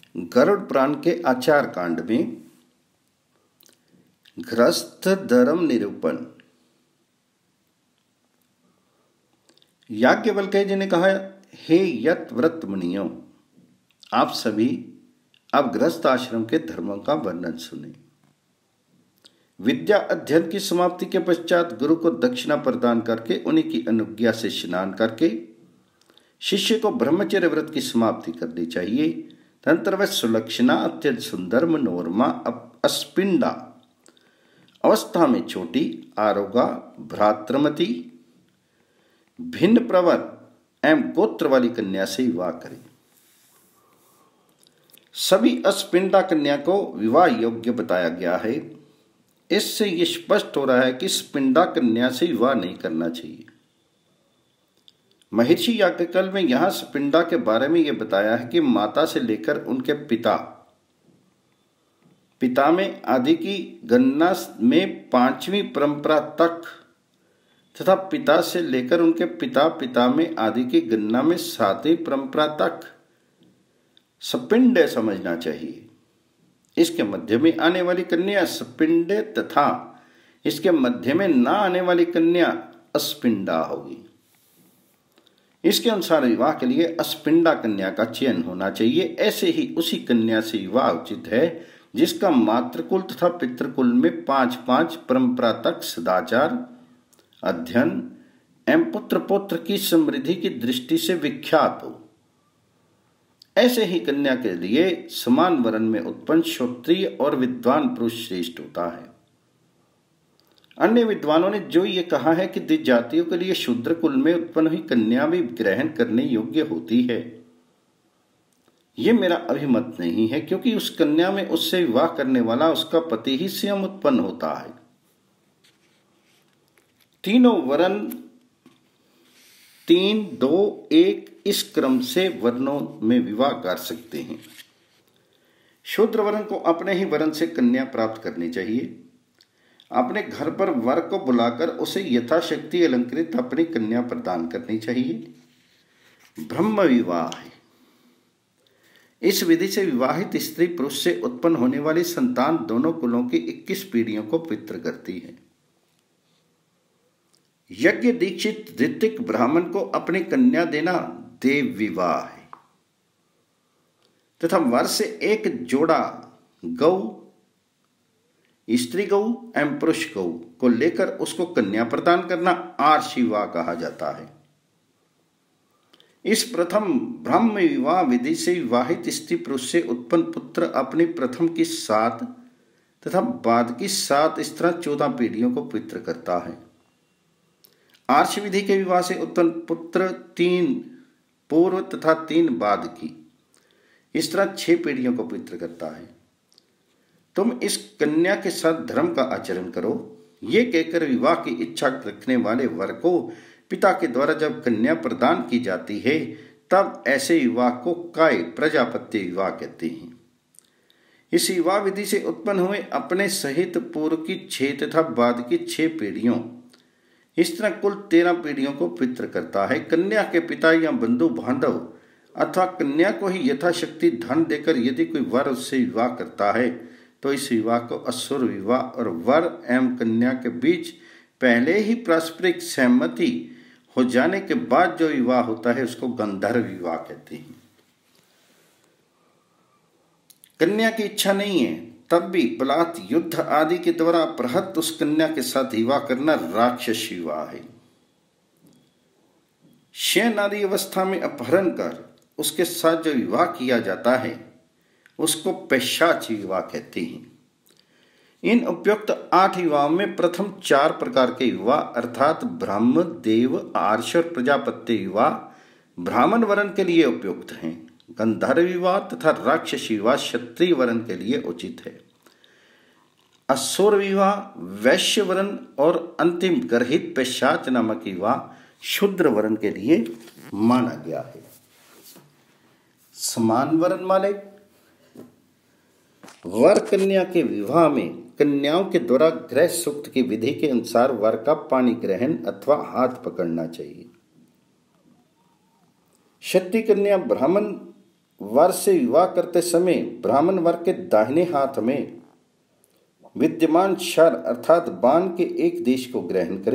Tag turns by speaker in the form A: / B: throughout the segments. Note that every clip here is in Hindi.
A: गरुड़ पुराण के आचार कांड में गृहस्थ धर्म निरूपण। याज्ञवल्क्य जी ने कहा, हे यत व्रत मुनियों, आप सभी अब गृहस्थ आश्रम के धर्मों का वर्णन सुने। विद्या अध्ययन की समाप्ति के पश्चात गुरु को दक्षिणा प्रदान करके उन्हीं की अनुज्ञा से स्नान करके शिष्य को ब्रह्मचर्य व्रत की समाप्ति करनी चाहिए। तंत्र व सुलक्षणा अत्यंत सुंदर मनोरमा अस्पिंडा अवस्था में छोटी आरोगा भ्रातृमती भिन्न प्रवर एवं गोत्र वाली कन्या से विवाह करें। सभी अस्पिंडा कन्या को विवाह योग्य बताया गया है। इससे यह स्पष्ट हो रहा है कि स्पिंडा कन्या से विवाह नहीं करना चाहिए। महर्षि याज्ञवल्क्य में यहां स्पिंडा के बारे में यह बताया है कि माता से लेकर उनके पिता में आदि की गणना में 5वीं परंपरा तक तथा पिता से लेकर उनके पिता में आदि की गणना में 7वीं परंपरा तक स्पिंडे समझना चाहिए। इसके मध्य में आने वाली कन्या स्पिंडे तथा इसके मध्य में न आने वाली कन्या अस्पिंडा होगी। इसके अनुसार विवाह के लिए अस्पिंडा कन्या का चयन होना चाहिए। ऐसे ही उसी कन्या से विवाह उचित है जिसका मातृकुल तथा पितृकुल में 5-5 परंपरा तक सदाचार, अध्ययन एवं पुत्र पौत्र की समृद्धि की दृष्टि से विख्यात हो। ऐसे ही कन्या के लिए समान वर्ण में उत्पन्न क्षत्रिय और विद्वान पुरुष श्रेष्ठ होता है। अन्य विद्वानों ने जो ये कहा है कि द्विज जातियों के लिए शूद्र कुल में उत्पन्न हुई कन्या भी ग्रहण करने योग्य होती है, ये मेरा अभिमत नहीं है, क्योंकि उस कन्या में उससे विवाह करने वाला उसका पति ही स्वयं उत्पन्न होता है। तीनों वर्ण 3, 2, 1 इस क्रम से वर्णों में विवाह कर सकते हैं। शूद्र वर्ण को अपने ही वर्ण से कन्या प्राप्त करनी चाहिए। अपने घर पर वर को बुलाकर उसे यथाशक्ति अलंकृत अपनी कन्या प्रदान करनी चाहिए। ब्रह्म विवाह है। इस विधि से विवाहित स्त्री पुरुष से उत्पन्न होने वाली संतान दोनों कुलों की 21 पीढ़ियों को पवित्र करती है। यज्ञ दीक्षित ऋतिक ब्राह्मण को अपनी कन्या देना देव विवाह है तथा वर से एक जोड़ा गौ, स्त्री गौ एवं पुरुष गौ को लेकर उसको कन्या प्रदान करना आर्ष विवाह कहा जाता है। इस प्रथम ब्रह्म विवाह विधि से विवाहित स्त्री पुरुष से उत्पन्न पुत्र अपनी प्रथम की 7 तथा बाद की 7 इस तरह 14 पीढ़ियों को पवित्र करता है। आर्ष विधि के विवाह से उत्पन्न पुत्र 3 पूर्व तथा 3 बाद की इस तरह 6 पीढ़ियों को पवित्र करता है। तुम इस कन्या के साथ धर्म का आचरण करो, ये कहकर विवाह की इच्छा रखने वाले वर को पिता के द्वारा जब कन्या प्रदान की जाती है तब ऐसे विवाह को काय प्रजापत्य विवाह कहते हैं। इस विवाह विधि से उत्पन्न हुए अपने सहित पूर्व की 6 तथा बाद की 6 पीढ़ियों इस तरह कुल 13 पीढ़ियों को पवित्र करता है। कन्या के पिता या बंधु बांधव अथवा कन्या को ही यथाशक्ति धन देकर यदि कोई वर उससे विवाह करता है तो इस विवाह को असुर विवाह और वर एवं कन्या के बीच पहले ही पारस्परिक सहमति हो जाने के बाद जो विवाह होता है उसको गंधर्व विवाह कहते हैं। कन्या की इच्छा नहीं है तब भी बलात् युद्ध आदि के द्वारा अपहृत उस कन्या के साथ विवाह करना राक्षस विवाह है। शयन आदि अवस्था में अपहरण कर उसके साथ जो विवाह किया जाता है उसको पैशाच विवाह कहते हैं। इन उपयुक्त 8 विवाहों में प्रथम 4 प्रकार के विवाह अर्थात ब्रह्म, देव, आर्ष और प्रजापत्य विवाह ब्राह्मण वर्ण के लिए उपयुक्त हैं। गंधर्व विवाह तथा राक्षस विवाह क्षत्रिय वर्ण के लिए उचित है। असुर विवाह वैश्य वर्ण और अंतिम गर्हित पैशाच नामक विवाह शूद्र वर्ण के लिए माना गया है। समान वर्ण वाले वर कन्या के विवाह में कन्याओं के द्वारा गृह सूक्त की विधि के अनुसार वर का पाणी ग्रहण अथवा हाथ पकड़ना चाहिए। क्षत्रिय कन्या ब्राह्मण वर से विवाह करते समय ब्राह्मण वर के दाहिने हाथ में विद्यमान शर अर्थात बाण के एक देश को ग्रहण करे।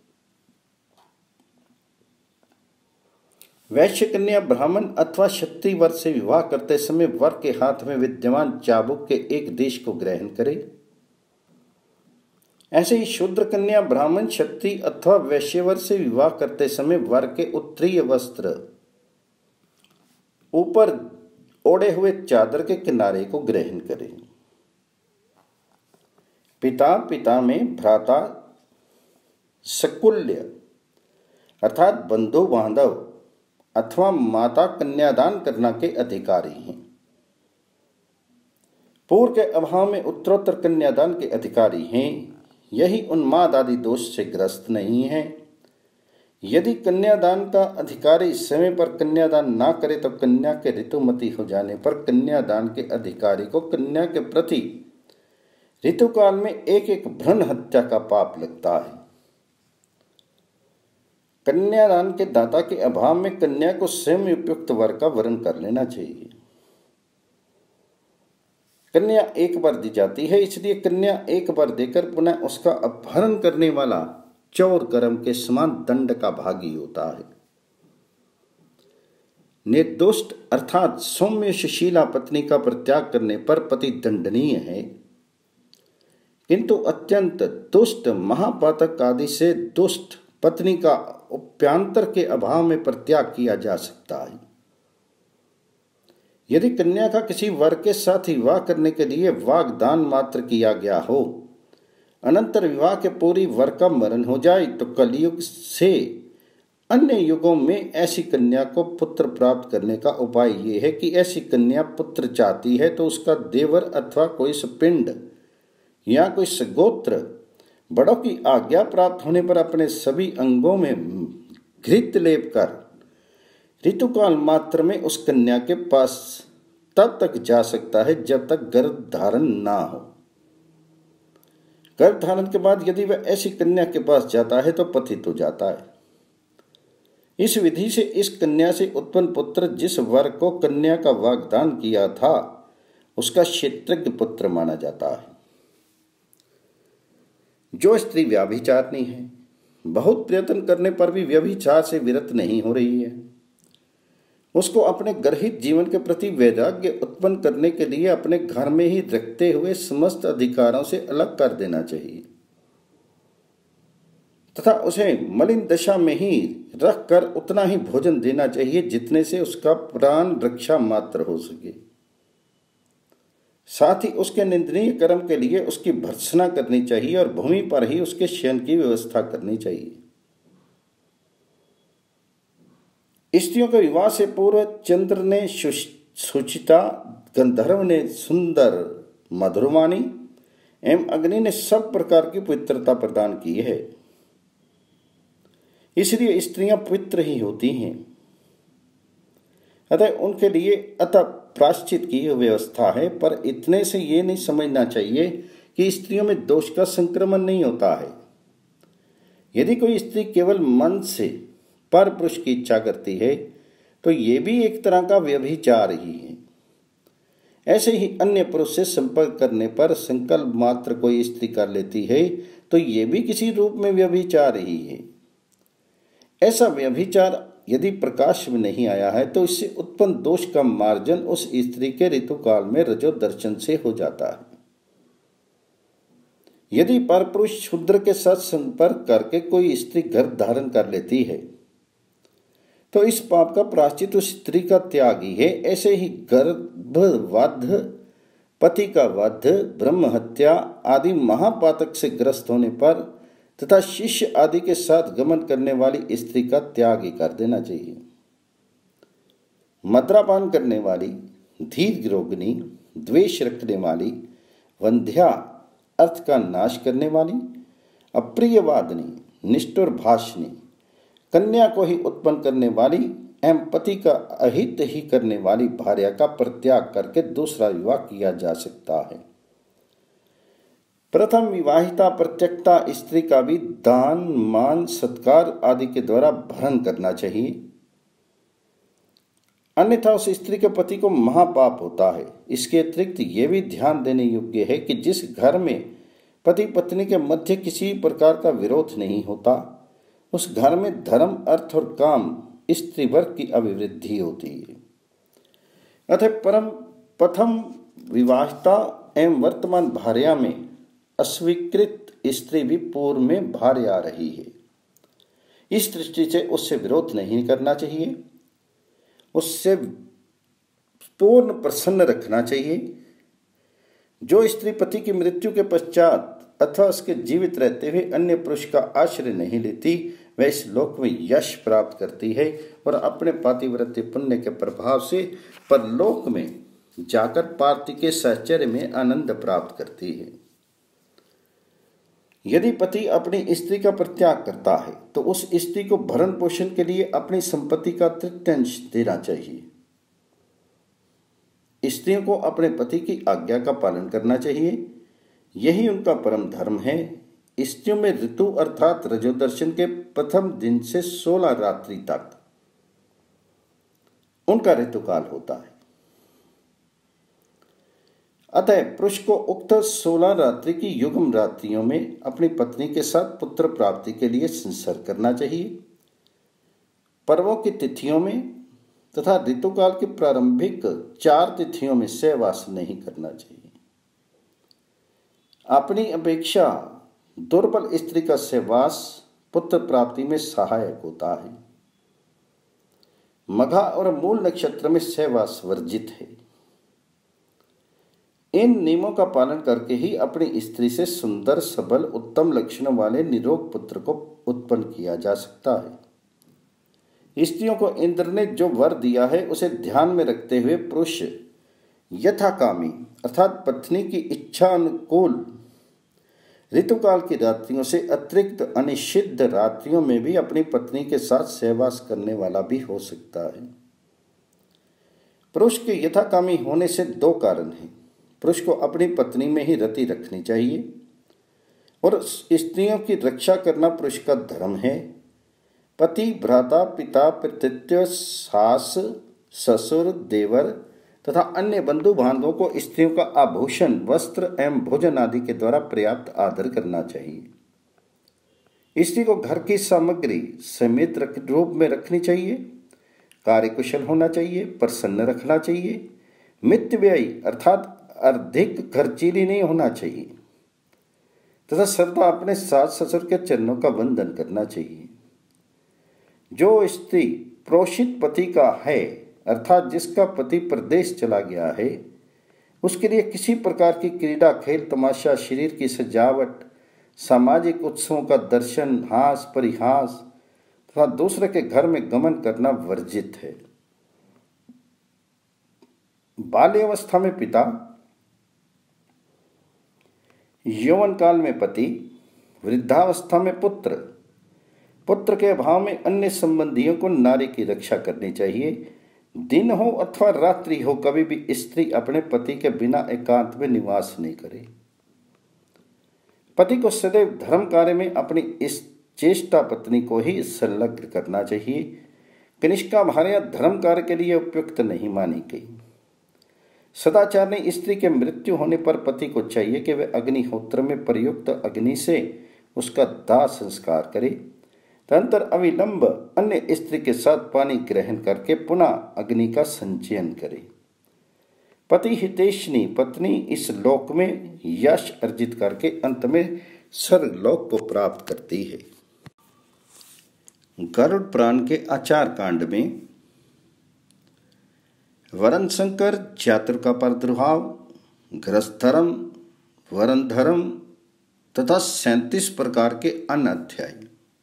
A: वैश्य कन्या ब्राह्मण अथवा क्षत्रिय वर से विवाह करते समय वर के हाथ में विद्यमान चाबुक के एक देश को ग्रहण करे। ऐसे ही शूद्र कन्या ब्राह्मण क्षत्रिय अथवा वैश्यवर से विवाह करते समय वर के उत्तरीय वस्त्र ऊपर ओढ़े हुए चादर के किनारे को ग्रहण करें। पिता में भ्राता सकुल्य अर्थात बंधु बांधव अथवा माता कन्यादान करना के अधिकारी हैं। पूर्व के अभाव में उत्तरोत्तर कन्यादान के अधिकारी हैं। यही उन्माद आदि दोष से ग्रस्त नहीं है। यदि कन्यादान का अधिकारी समय पर कन्यादान ना करे तो कन्या के ऋतुमती हो जाने पर कन्यादान के अधिकारी को कन्या के प्रति ऋतुकाल में एक भ्रूण हत्या का पाप लगता है। कन्यादान के दाता के अभाव में कन्या को स्वयं उपयुक्त वर का वरण कर लेना चाहिए। कन्या एक बार दी जाती है, इसलिए कन्या एक बार देकर पुनः उसका अपहरण करने वाला चौर कर्म के समान दंड का भागी होता है। निर्दोष अर्थात सौम्य सुशीला पत्नी का परित्याग करने पर पति दंडनीय है, किंतु अत्यंत दुष्ट महापातक आदि से दुष्ट पत्नी का उपायांतर के अभाव में परित्याग किया जा सकता है। यदि कन्या का किसी वर के साथ विवाह करने के लिए वाग्दान मात्र किया गया हो, अनंतर विवाह के पूरी वर का मरण हो जाए तो कलयुग से अन्य युगों में ऐसी कन्या को पुत्र प्राप्त करने का उपाय ये है कि ऐसी कन्या पुत्र चाहती है तो उसका देवर अथवा कोई सपिंड या कोई सगोत्र बड़ों की आज्ञा प्राप्त होने पर अपने सभी अंगों में घृत लेप कर ऋतुकाल मात्र में उस कन्या के पास तब तक जा सकता है जब तक गर्भ धारण ना हो। गर्भ धारण के बाद यदि वह ऐसी कन्या के पास जाता है तो पतित हो जाता है। इस विधि से इस कन्या से उत्पन्न पुत्र जिस वर को कन्या का वाग्दान किया था उसका क्षेत्रज्ञ पुत्र माना जाता है। जो स्त्री व्यभिचारिणी है, बहुत प्रयत्न करने पर भी व्यभिचार से विरत नहीं हो रही है, उसको अपने गर्हित जीवन के प्रति वैराग्य उत्पन्न करने के लिए अपने घर में ही रखते हुए समस्त अधिकारों से अलग कर देना चाहिए तथा उसे मलिन दशा में ही रखकर उतना ही भोजन देना चाहिए जितने से उसका प्राण रक्षा मात्र हो सके। साथ ही उसके निंदनीय कर्म के लिए उसकी भर्त्सना करनी चाहिए और भूमि पर ही उसके शयन की व्यवस्था करनी चाहिए। स्त्रियों के विवाह से पूर्व चंद्र ने सुचिता, गंधर्व ने सुंदर मधुरवाणी एवं अग्नि ने सब प्रकार की पवित्रता प्रदान की है। इसलिए स्त्रियां पवित्र ही होती हैं। अतः उनके लिए अतः प्रायश्चित की व्यवस्था है, पर इतने से ये नहीं समझना चाहिए कि स्त्रियों में दोष का संक्रमण नहीं होता है। यदि कोई स्त्री केवल मन से पर पुरुष की इच्छा करती है तो ये भी एक तरह का व्यभिचार ही है। ऐसे ही अन्य पुरुष से संपर्क करने पर संकल्प मात्र कोई स्त्री कर लेती है तो ये भी किसी रूप में व्यभिचार ही है। ऐसा व्यभिचार यदि प्रकाश में नहीं आया है तो इससे उत्पन्न दोष का मार्जन उस स्त्री के ऋतुकाल में रजो दर्शन से हो जाता है। यदि परपुरुष शूद्र के साथ संपर्क करके कोई स्त्री गर्भ धारण कर लेती है तो इस पाप का प्रायश्चित उस स्त्री का त्याग ही है। ऐसे ही गर्भवध, पति का वध, ब्रह्म हत्या आदि महापातक से ग्रस्त होने पर तथा शिष्य आदि के साथ गमन करने वाली स्त्री का त्याग ही कर देना चाहिए। मद्रापान करने वाली, धीर रोगिणी, द्वेष रखने वाली, वंध्या अर्थ का नाश करने वाली, अप्रियवादिनी, निष्ठुर भाषिणी, कन्या को ही उत्पन्न करने वाली एवं पति का अहित ही करने वाली भार्या का परित्याग करके दूसरा विवाह किया जा सकता है। प्रथम विवाहिता प्रत्यक्ता स्त्री का भी दान, मान, सत्कार आदि के द्वारा भरण करना चाहिए। अन्यथा उस स्त्री के पति को महापाप होता है। इसके अतिरिक्त ये भी ध्यान देने योग्य है कि जिस घर में पति पत्नी के मध्य किसी प्रकार का विरोध नहीं होता, उस घर में धर्म, अर्थ और काम, स्त्री वर्ग की अभिवृद्धि होती है। अतः प्रथम विवाहिता एवं वर्तमान भार्या में अस्वीकृत स्त्री भी पूर्व में भार्य आ रही है। इस दृष्टि से उससे विरोध नहीं करना चाहिए, उससे पूर्ण प्रसन्न रखना चाहिए। जो स्त्री पति की मृत्यु के पश्चात अथवा उसके जीवित रहते हुए अन्य पुरुष का आश्रय नहीं लेती, वह इस लोक में यश प्राप्त करती है और अपने पातिव्रत्य पुण्य के प्रभाव से परलोक में जाकर पार्थिव के साहचर्य में आनंद प्राप्त करती है। यदि पति अपनी स्त्री का परित्याग करता है तो उस स्त्री को भरण पोषण के लिए अपनी संपत्ति का तृतीयांश देना चाहिए। स्त्रियों को अपने पति की आज्ञा का पालन करना चाहिए, यही उनका परम धर्म है। स्त्रियों में ऋतु अर्थात रजोदर्शन के प्रथम दिन से 16 रात्रि तक उनका ऋतुकाल होता है। अतः पुरुष को उक्त 16 रात्रि की युग्म रात्रियों में अपनी पत्नी के साथ पुत्र प्राप्ति के लिए संसर्ग करना चाहिए। पर्वों की तिथियों में तथा ऋतुकाल की प्रारंभिक 4 तिथियों में सहवास नहीं करना चाहिए। अपनी अपेक्षा दुर्बल स्त्री का सहवास पुत्र प्राप्ति में सहायक होता है। मघा और मूल नक्षत्र में सहवास वर्जित है। इन नियमों का पालन करके ही अपनी स्त्री से सुंदर, सबल, उत्तम लक्षणों वाले निरोग पुत्र को उत्पन्न किया जा सकता है। स्त्रियों को इंद्र ने जो वर दिया है उसे ध्यान में रखते हुए पुरुष यथाकामी अर्थात पत्नी की इच्छा अनुकूल ऋतुकाल की रात्रियों से अतिरिक्त अनिषिद्ध रात्रियों में भी अपनी पत्नी के साथ सहवास करने वाला भी हो सकता है। पुरुष के यथाकामी होने से 2 कारण हैं। पुरुष को अपनी पत्नी में ही रति रखनी चाहिए और स्त्रियों की रक्षा करना पुरुष का धर्म है। पति, भ्राता, पिता, पितृत्व, सास, ससुर, देवर तथा अन्य बंधु बांधवों को स्त्रियों का आभूषण, वस्त्र एवं भोजन आदि के द्वारा पर्याप्त आदर करना चाहिए। स्त्री को घर की सामग्री समेत रूप में रखनी चाहिए, कार्यकुशल होना चाहिए, प्रसन्न रखना चाहिए, मितव्ययी अर्थात अधिक खर्चीली नहीं होना चाहिए तथा सदा अपने सास ससुर के चरणों का वंदन करना चाहिए। जो स्त्री प्रोषित पति का है अर्थात जिसका पति प्रदेश चला गया है, उसके लिए किसी प्रकार की क्रीड़ा, खेल, तमाशा, शरीर की सजावट, सामाजिक उत्सवों का दर्शन, हास परिहास तथा दूसरे के घर में गमन करना वर्जित है। बाल्यावस्था में पिता, यौवन काल में पति, वृद्धावस्था में पुत्र, पुत्र के अभाव में अन्य संबंधियों को नारी की रक्षा करनी चाहिए। दिन हो अथवा रात्रि हो, कभी भी स्त्री अपने पति के बिना एकांत में निवास नहीं करे। पति को सदैव धर्म कार्य में अपनी इस चेष्टा पत्नी को ही संलग्न करना चाहिए। कनिष्का भार्या धर्म कार्य के लिए उपयुक्त नहीं मानी गई। सदाचार ने स्त्री के मृत्यु होने पर पति को चाहिए कि वह अग्निहोत्र में प्रयुक्त अग्नि से उसका दाह संस्कार करे, तदंतर अविलंब अन्य स्त्री के साथ पानी ग्रहण करके पुनः अग्नि का संचयन करे। पति हितैषिणी पत्नी इस लोक में यश अर्जित करके अंत में स्वर्गलोक को प्राप्त करती है। गरुड़ पुराण के आचार कांड में वरण शंकर, जातु का प्रादुर्भाव, गृहस्थ धर्म, वरण धर्म तथा 37 प्रकार के अन्य अध्याय।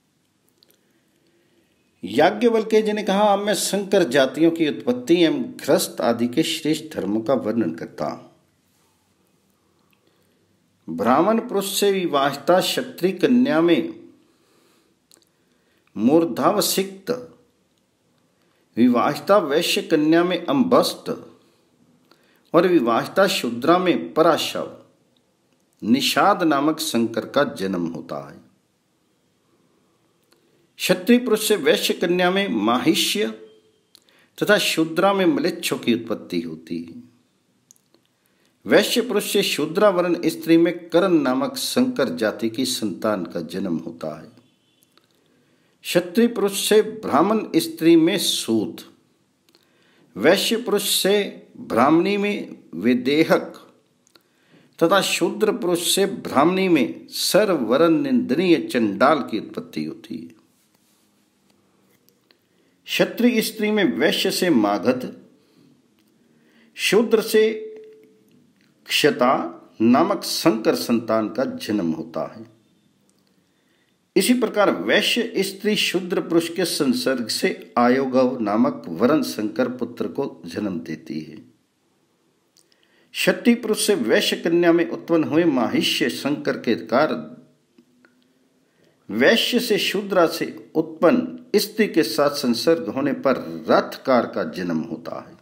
A: याज्ञवल्क्य जी ने कहा, अब मैं शंकर जातियों की उत्पत्ति एवं गृहस्थ आदि के श्रेष्ठ धर्मों का वर्णन करता हूं। ब्राह्मण पुरुष से विवाहिता क्षत्रिय कन्या में मूर्धावसिक्त, विवाहिता वैश्य कन्या में अंबस्त और विवाहिता शूद्रा में पराशव, निषाद नामक शंकर का जन्म होता है। क्षत्रिय पुरुष से वैश्य कन्या में माहिष्य तथा शूद्रा में म्लेच्छों की उत्पत्ति होती है। वैश्य पुरुष से शूद्रा वर्ण स्त्री में करण नामक संकर जाति की संतान का जन्म होता है। क्षत्रिय पुरुष से ब्राह्मण स्त्री में सूत, वैश्य पुरुष से ब्राह्मणी में विदेहक तथा शूद्र पुरुष से ब्राह्मणी में सर्ववर्ण निंदनीय चंडाल की उत्पत्ति होती है। क्षत्रिय स्त्री में वैश्य से मागध, शूद्र से क्षता नामक संकर संतान का जन्म होता है। इसी प्रकार वैश्य स्त्री शूद्र पुरुष के संसर्ग से आयोगव नामक वरण संकर पुत्र को जन्म देती है। क्षत्रिय पुरुष से वैश्य कन्या में उत्पन्न हुए माहिष्य संकर के कारण वैश्य से शूद्रा से उत्पन्न स्त्री के साथ संसर्ग होने पर रथकार का जन्म होता है।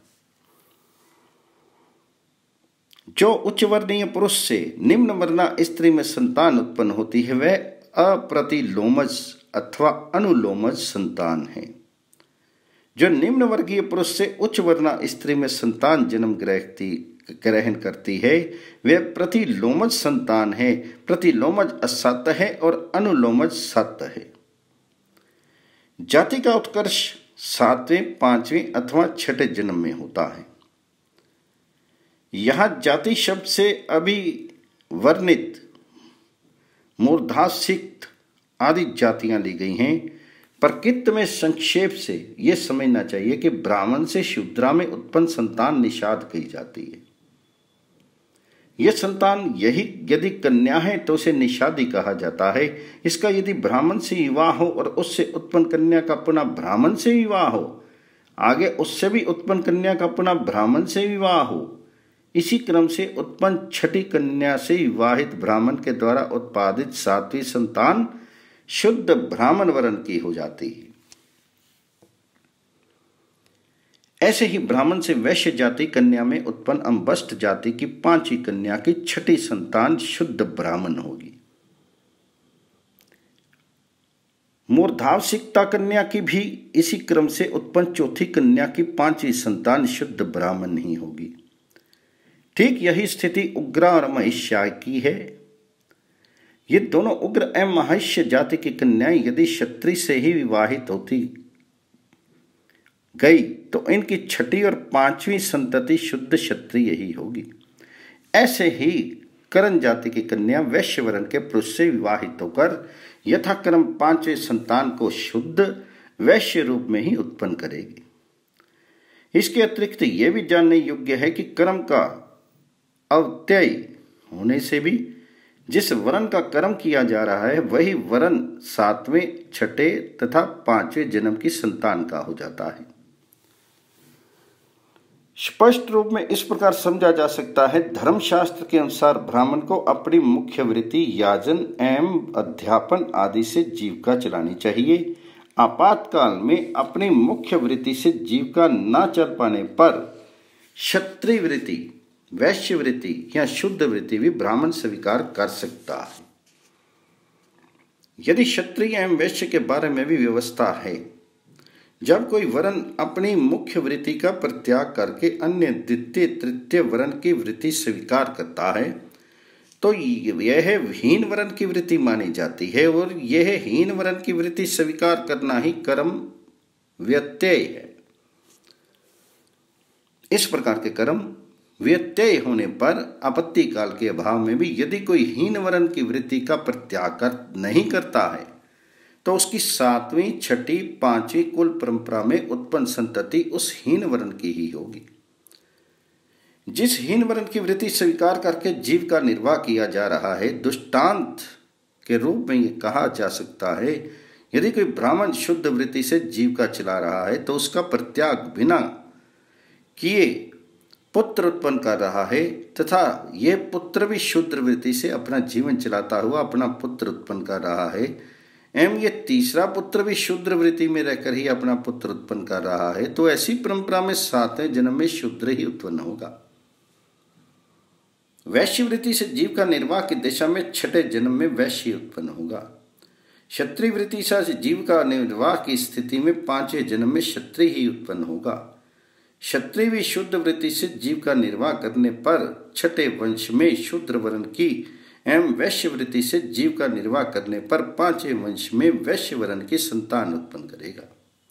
A: जो उच्च वर्णीय पुरुष से निम्न वर्णा स्त्री में संतान उत्पन्न होती है वह अप्रतिलोमज अथवा अनुलोमज संतान है। जो निम्न वर्गीय पुरुष से उच्च वर्णा स्त्री में संतान जन्म ग्रहण करती है वह प्रतिलोमज संतान है। प्रतिलोमज असत है और अनुलोमज सत है। जाति का उत्कर्ष 7वें, 5वें अथवा 6ठे जन्म में होता है। यहां जाति शब्द से अभिवर्णित मूर्धासिक्त आदि जातियां ली गई हैं। प्रकृत में संक्षेप से यह समझना चाहिए कि ब्राह्मण से शूद्रा में उत्पन्न संतान निषाद कही जाती है। यह संतान यदि कन्या है तो उसे निषादी कहा जाता है। इसका यदि ब्राह्मण से विवाह हो और उससे उत्पन्न कन्या का पुनः ब्राह्मण से विवाह हो, आगे उससे भी उत्पन्न कन्या का पुनः ब्राह्मण से विवाह हो, इसी क्रम से उत्पन्न छठी कन्या से विवाहित ब्राह्मण के द्वारा उत्पादित 7वीं संतान शुद्ध ब्राह्मण वर्ण की हो जाती है। ऐसे ही ब्राह्मण से वैश्य जाति कन्या में उत्पन्न अंबस्ट जाति की 5वीं कन्या की छठी संतान शुद्ध ब्राह्मण होगी। मूर्धावसिकता कन्या की भी इसी क्रम से उत्पन्न चौथी कन्या की 5वीं संतान शुद्ध ब्राह्मण ही होगी। ठीक यही स्थिति उग्रा और महिष्या की है। ये दोनों उग्र एवं महिष्य जाति की कन्याएं यदि क्षत्रिय से ही विवाहित होती गई तो इनकी छठी और 5वीं संतति शुद्ध क्षत्रिय ही होगी। ऐसे ही करण जाति की कन्या वैश्य वर्ण के पुरुष से विवाहित होकर यथाक्रम 5वें संतान को शुद्ध वैश्य रूप में ही उत्पन्न करेगी। इसके अतिरिक्त यह भी जानने योग्य है कि कर्म का अव्यय होने से भी जिस वर्ण का कर्म किया जा रहा है वही वर्ण 7वें, 6ठे तथा 5वें जन्म की संतान का हो जाता है। स्पष्ट रूप में इस प्रकार समझा जा सकता है, धर्मशास्त्र के अनुसार ब्राह्मण को अपनी मुख्य वृत्ति याजन एवं अध्यापन आदि से जीविका चलानी चाहिए। आपातकाल में अपनी मुख्य वृत्ति से जीविका न चल पाने पर क्षत्रिय वृत्ति, वैश्य वृत्ति या शुद्ध वृत्ति भी ब्राह्मण स्वीकार कर सकता है। यदि क्षत्रिय एवं वैश्य के बारे में भी व्यवस्था है, जब कोई वर्ण अपनी मुख्य वृत्ति का परित्याग करके अन्य द्वितीय तृतीय वर्ण की वृत्ति स्वीकार करता है तो यह हीन वर्ण की वृत्ति मानी जाती है और यह हीन वर्ण की वृत्ति स्वीकार करना ही कर्म व्यत्यय है। इस प्रकार के कर्म व्यत्यय होने पर आपत्ति काल के अभाव में भी यदि कोई हीन वर्ण की वृत्ति का परित्याग नहीं करता है तो उसकी 7वीं, 6ठी, 5वीं कुल परंपरा में उत्पन्न संतति उस हीन वर्ण की ही होगी। जिस हीन वर्ण की वृत्ति स्वीकार करके जीव का निर्वाह किया जा रहा है, दृष्टांत के रूप में यह कहा जा सकता है, यदि कोई ब्राह्मण शुद्ध वृत्ति से जीव का चला रहा है तो उसका परित्याग बिना किए पुत्र उत्पन्न कर रहा है तथा यह पुत्र भी शुद्ध वृत्ति से अपना जीवन चलाता हुआ अपना पुत्र उत्पन्न कर रहा है एवं ये तीसरा पुत्र भी शुद्ध वृत्ति में रहकर ही अपना पुत्र उत्पन्न कर रहा है, तो ऐसी परंपरा में 7वें जन्म में शूद्र ही उत्पन्न होगा। वैश्य वृत्ति से जीव का निर्वाह की दिशा में 6ठे जन्म में वैश्य उत्पन्न होगा। क्षत्रिय वृत्ति से जीव का निर्वाह की स्थिति में 5वें जन्म में क्षत्रिय ही उत्पन्न होगा। क्षत्रिय भी शुद्ध वृत्ति से जीव का निर्वाह करने पर छठे वंश में शूद्र वर्ण की एवं वैश्य वृत्ति से जीव का निर्वाह करने पर पांचवें वंश में वैश्य वर्ण की संतान उत्पन्न करेगा।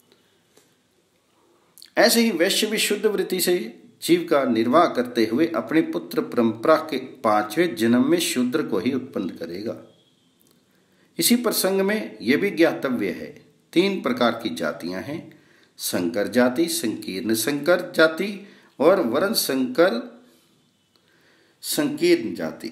A: ऐसे ही वैश्य भी शुद्ध वृत्ति से जीव का निर्वाह करते हुए अपनी पुत्र परंपरा के पांचवें जन्म में शूद्र को ही उत्पन्न करेगा। इसी प्रसंग में यह भी ज्ञातव्य है, 3 प्रकार की जातियां हैं, संकर जाति, संकीर्ण संकर जाति और वर्ण संकर संकीर्ण जाति।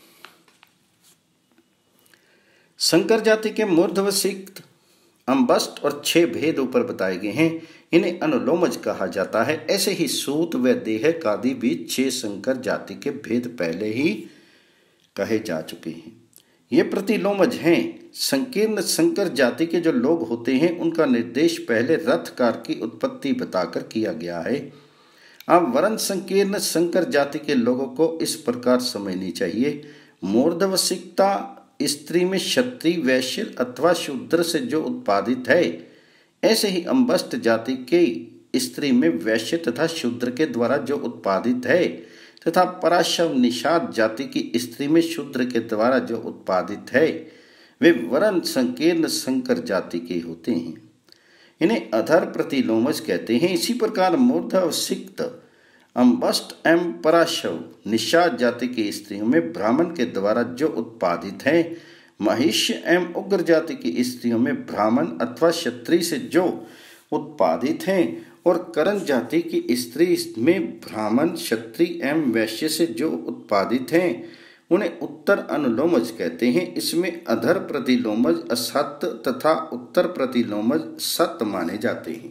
A: संकर जाति के मूर्धवसिक्त, अम्बस्ट और 6 भेद ऊपर बताए गए हैं, इन्हें अनुलोमज कहा जाता है। ऐसे ही सूत व देहक आदि भी 6 संकर जाति के भेद पहले ही कहे जा चुके हैं। ये प्रतिलोमज हैं। संकीर्ण संकर जाति के जो लोग होते हैं उनका निर्देश पहले रथकार की उत्पत्ति बताकर किया गया है। अब वर्ण संकीर्ण संकर जाति के लोगों को इस प्रकार समझनी चाहिए। मूर्धवसिकता स्त्री में क्षत्रिय, वैश्य अथवा शूद्र से जो उत्पादित है, ऐसे ही अम्बस्ट जाति के स्त्री में वैश्य तथा शूद्र के द्वारा जो उत्पादित है तथा पराशव निषाद जाति की स्त्री में शूद्र के द्वारा जो उत्पादित है, वे वर्ण संकीर्ण संकर जाति के होते हैं। इन्हें अधर प्रतिलोमज कहते हैं। इसी प्रकार मूर्धवसिक्त, अम्बस्ट एवं पराशव निषाद जाति की स्त्रियों में ब्राह्मण के द्वारा जो उत्पादित है, महिष्य एवं उग्र जाति की स्त्रियों में ब्राह्मण अथवा क्षत्रिय से जो उत्पादित हैं, और करण जाति की स्त्री में ब्राह्मण, क्षत्रिय एवं वैश्य से जो उत्पादित हैं, उन्हें उत्तर अनुलोमज कहते हैं। इसमें अधर प्रतिलोमज असत्य तथा उत्तर प्रतिलोमज सत्य माने जाते हैं।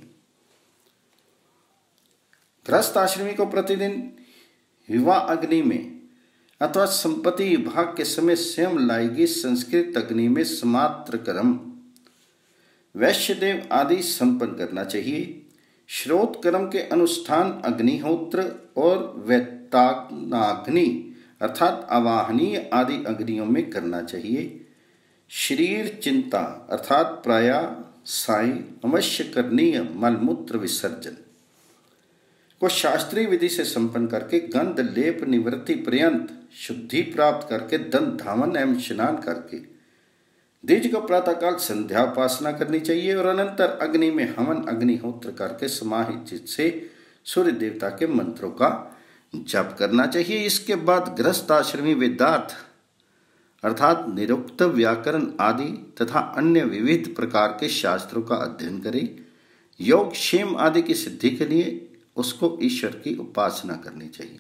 A: गृहस्थ आश्रमी को प्रतिदिन विवाह अग्नि में अथवा संपत्ति विभाग के समय स्वयं लाएगी संस्कृत अग्नि में समात्र कर्म वैश्यदेव आदि संपन्न करना चाहिए। श्रोत कर्म के अनुष्ठान अग्निहोत्र और वैताग्नाग्नि अर्थात अवाहनीय आदि अग्नियों में करना चाहिए। शरीर चिंता अर्थात प्रायासाय अवश्य करणीय मलमूत्र विसर्जन को शास्त्रीय विधि से संपन्न करके गंध लेप निवृत्ति पर्यंत शुद्धि प्राप्त करके दंत धावन एवं स्नान करके द्विज को प्रातःकाल संध्यापासना करनी चाहिए और अनंतर अग्नि में हवन अग्निहोत्र करके समाहित चित्त से सूर्य देवता के मंत्रों का जप करना चाहिए। इसके बाद गृहस्थ आश्रमी वेदार्थ अर्थात निरुक्त, व्याकरण आदि तथा अन्य विविध प्रकार के शास्त्रों का अध्ययन करे। योग क्षेम आदि की सिद्धि के लिए उसको ईश्वर की उपासना करनी चाहिए।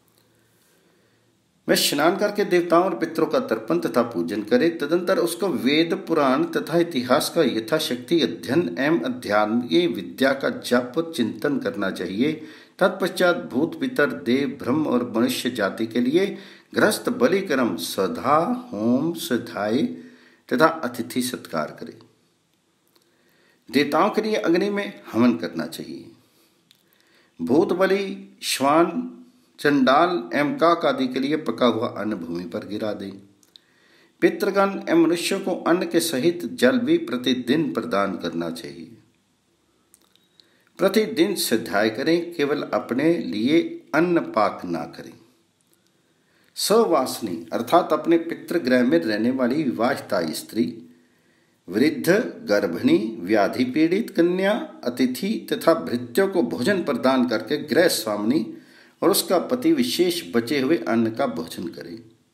A: वह स्नान करके देवताओं और पितरों का तर्पण तथा पूजन करे। तदंतर उसको वेद पुराण तथा इतिहास का यथाशक्ति अध्ययन एवं अध्यात्मिक विद्या का जप और चिंतन करना चाहिए। तत्पश्चात भूत, पितर, देव, ब्रह्म और मनुष्य जाति के लिए गृहस्थ बलि कर्म, सदा, होम, स्वाध्याय तथा अतिथि सत्कार करे। देवताओं के लिए अग्नि में हवन करना चाहिए। भूत बलि, श्वान, चंडाल एवं काक आदि के लिए पका हुआ अन्न भूमि पर गिरा दे। पितृगण एवं मनुष्यों को अन्न के सहित जल भी प्रतिदिन प्रदान करना चाहिए। प्रतिदिन स्वाध्याय करें, केवल अपने लिए अन्न पाक ना करें। सवासनी अर्थात अपने पितृगृह में रहने वाली विवाहिता स्त्री, वृद्ध, गर्भिणी, व्याधि पीड़ित कन्या, अतिथि तथा भृत्यों को भोजन प्रदान करके गृह स्वामिनी और उसका पति विशेष बचे हुए अन्न का भोजन करे।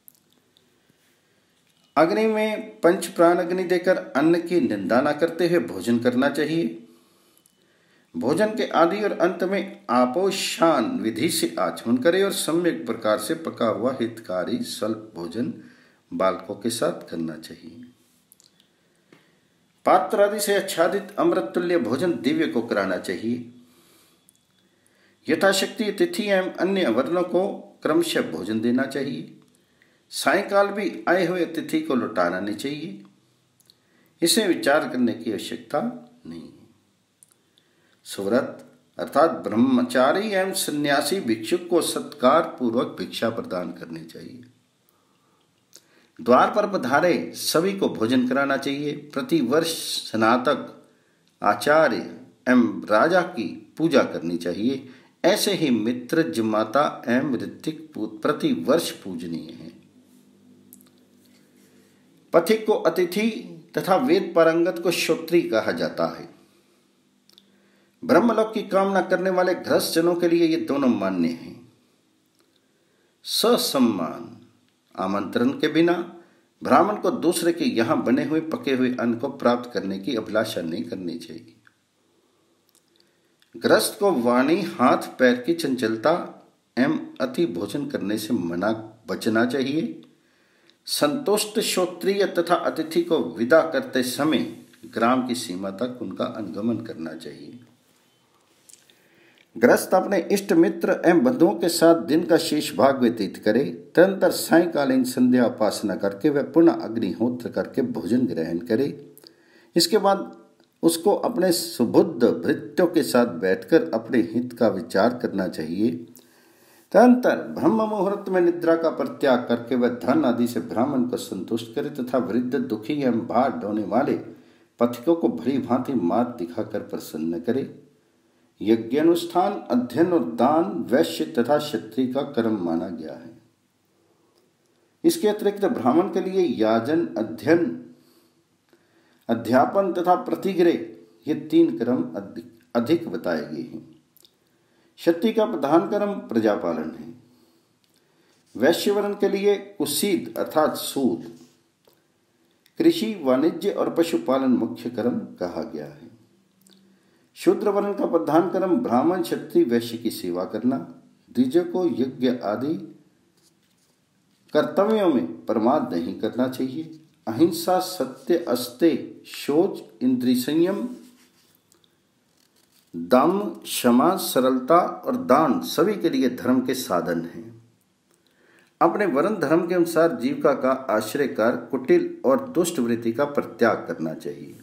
A: अग्नि में पंच प्राण अग्नि देकर अन्न की निंदा न करते हुए भोजन करना चाहिए। भोजन के आदि और अंत में आपोषान विधि से आचमन करे और सम्यक प्रकार से पका हुआ हितकारी स्वल्प भोजन बालकों के साथ करना चाहिए। पात्र आदि से आच्छादित अमृत तुल्य भोजन दिव्य को कराना चाहिए। यथाशक्ति अतिथि एवं अन्य वर्णों को क्रमशः भोजन देना चाहिए। सायंकाल भी आए हुए अतिथि को लौटाना नहीं चाहिए। इसे विचार करने की आवश्यकता नहीं है। सुव्रत अर्थात ब्रह्मचारी एवं सन्यासी भिक्षुक को सत्कार पूर्वक भिक्षा प्रदान करनी चाहिए। द्वार पर पधारे सभी को भोजन कराना चाहिए। प्रतिवर्ष स्नातक, आचार्य एवं राजा की पूजा करनी चाहिए। ऐसे ही मित्र, जमाता एवं ऋतिक प्रति वर्ष पूजनीय है। पथिक को अतिथि तथा वेद पारंगत को श्रोत्री कहा जाता है। ब्रह्मलोक की कामना करने वाले गृहस्थ जनों के लिए ये दोनों मान्य हैं। ससम्मान आमंत्रण के बिना ब्राह्मण को दूसरे के यहां बने हुए पके हुए अन्न को प्राप्त करने की अभिलाषा नहीं करनी चाहिए। गृहस्थ को वाणी, हाथ पैर की चंचलता एवं अति भोजन करने से बचना चाहिए। संतुष्ट श्रोत्रिय तथा अतिथि को विदा करते समय ग्राम की सीमा तक उनका अनुगमन करना चाहिए। गृहस्थ अपने इष्ट मित्र एवं बंधुओं के साथ दिन का शेष भाग व्यतीत करे। तदनंतर सायंकालीन संध्या उपासना करके वह पुनः अग्निहोत्र करके भोजन ग्रहण करे। इसके बाद उसको अपने सुबुद्ध भृत्यों के साथ बैठकर अपने हित का विचार करना चाहिए। तदनंतर ब्रह्म मुहूर्त में निद्रा का परित्याग करके वह धन आदि से ब्राह्मण को संतुष्ट करे तथा वृद्ध, दुखी एवं भार ढोने वाले पथिकों को भली भांति मात दिखाकर प्रसन्न करे। यज्ञ अनुष्ठान, अध्ययन और दान वैश्य तथा क्षत्रिय का कर्म माना गया है। इसके अतिरिक्त ब्राह्मण के लिए याजन, अध्ययन, अध्यापन तथा प्रतिग्रह ये 3 कर्म अधिक बताए गए हैं। क्षत्रिय का प्रधान कर्म प्रजापालन है। वैश्य वर्ण के लिए कुसीद अर्थात सूद, कृषि, वाणिज्य और पशुपालन मुख्य कर्म कहा गया है। शूद्र वर्ण का प्रधान कर्म ब्राह्मण, क्षत्रिय, वैश्य की सेवा करना। द्विज को यज्ञ आदि कर्तव्यों में प्रमाद नहीं करना चाहिए। अहिंसा, सत्य, अस्तेय, शौच, इंद्रिय संयम, दम, क्षमा, सरलता और दान सभी के लिए धर्म के साधन हैं। अपने वर्ण धर्म के अनुसार जीविका का आश्रय कर कुटिल और दुष्ट वृत्ति का परित्याग करना चाहिए।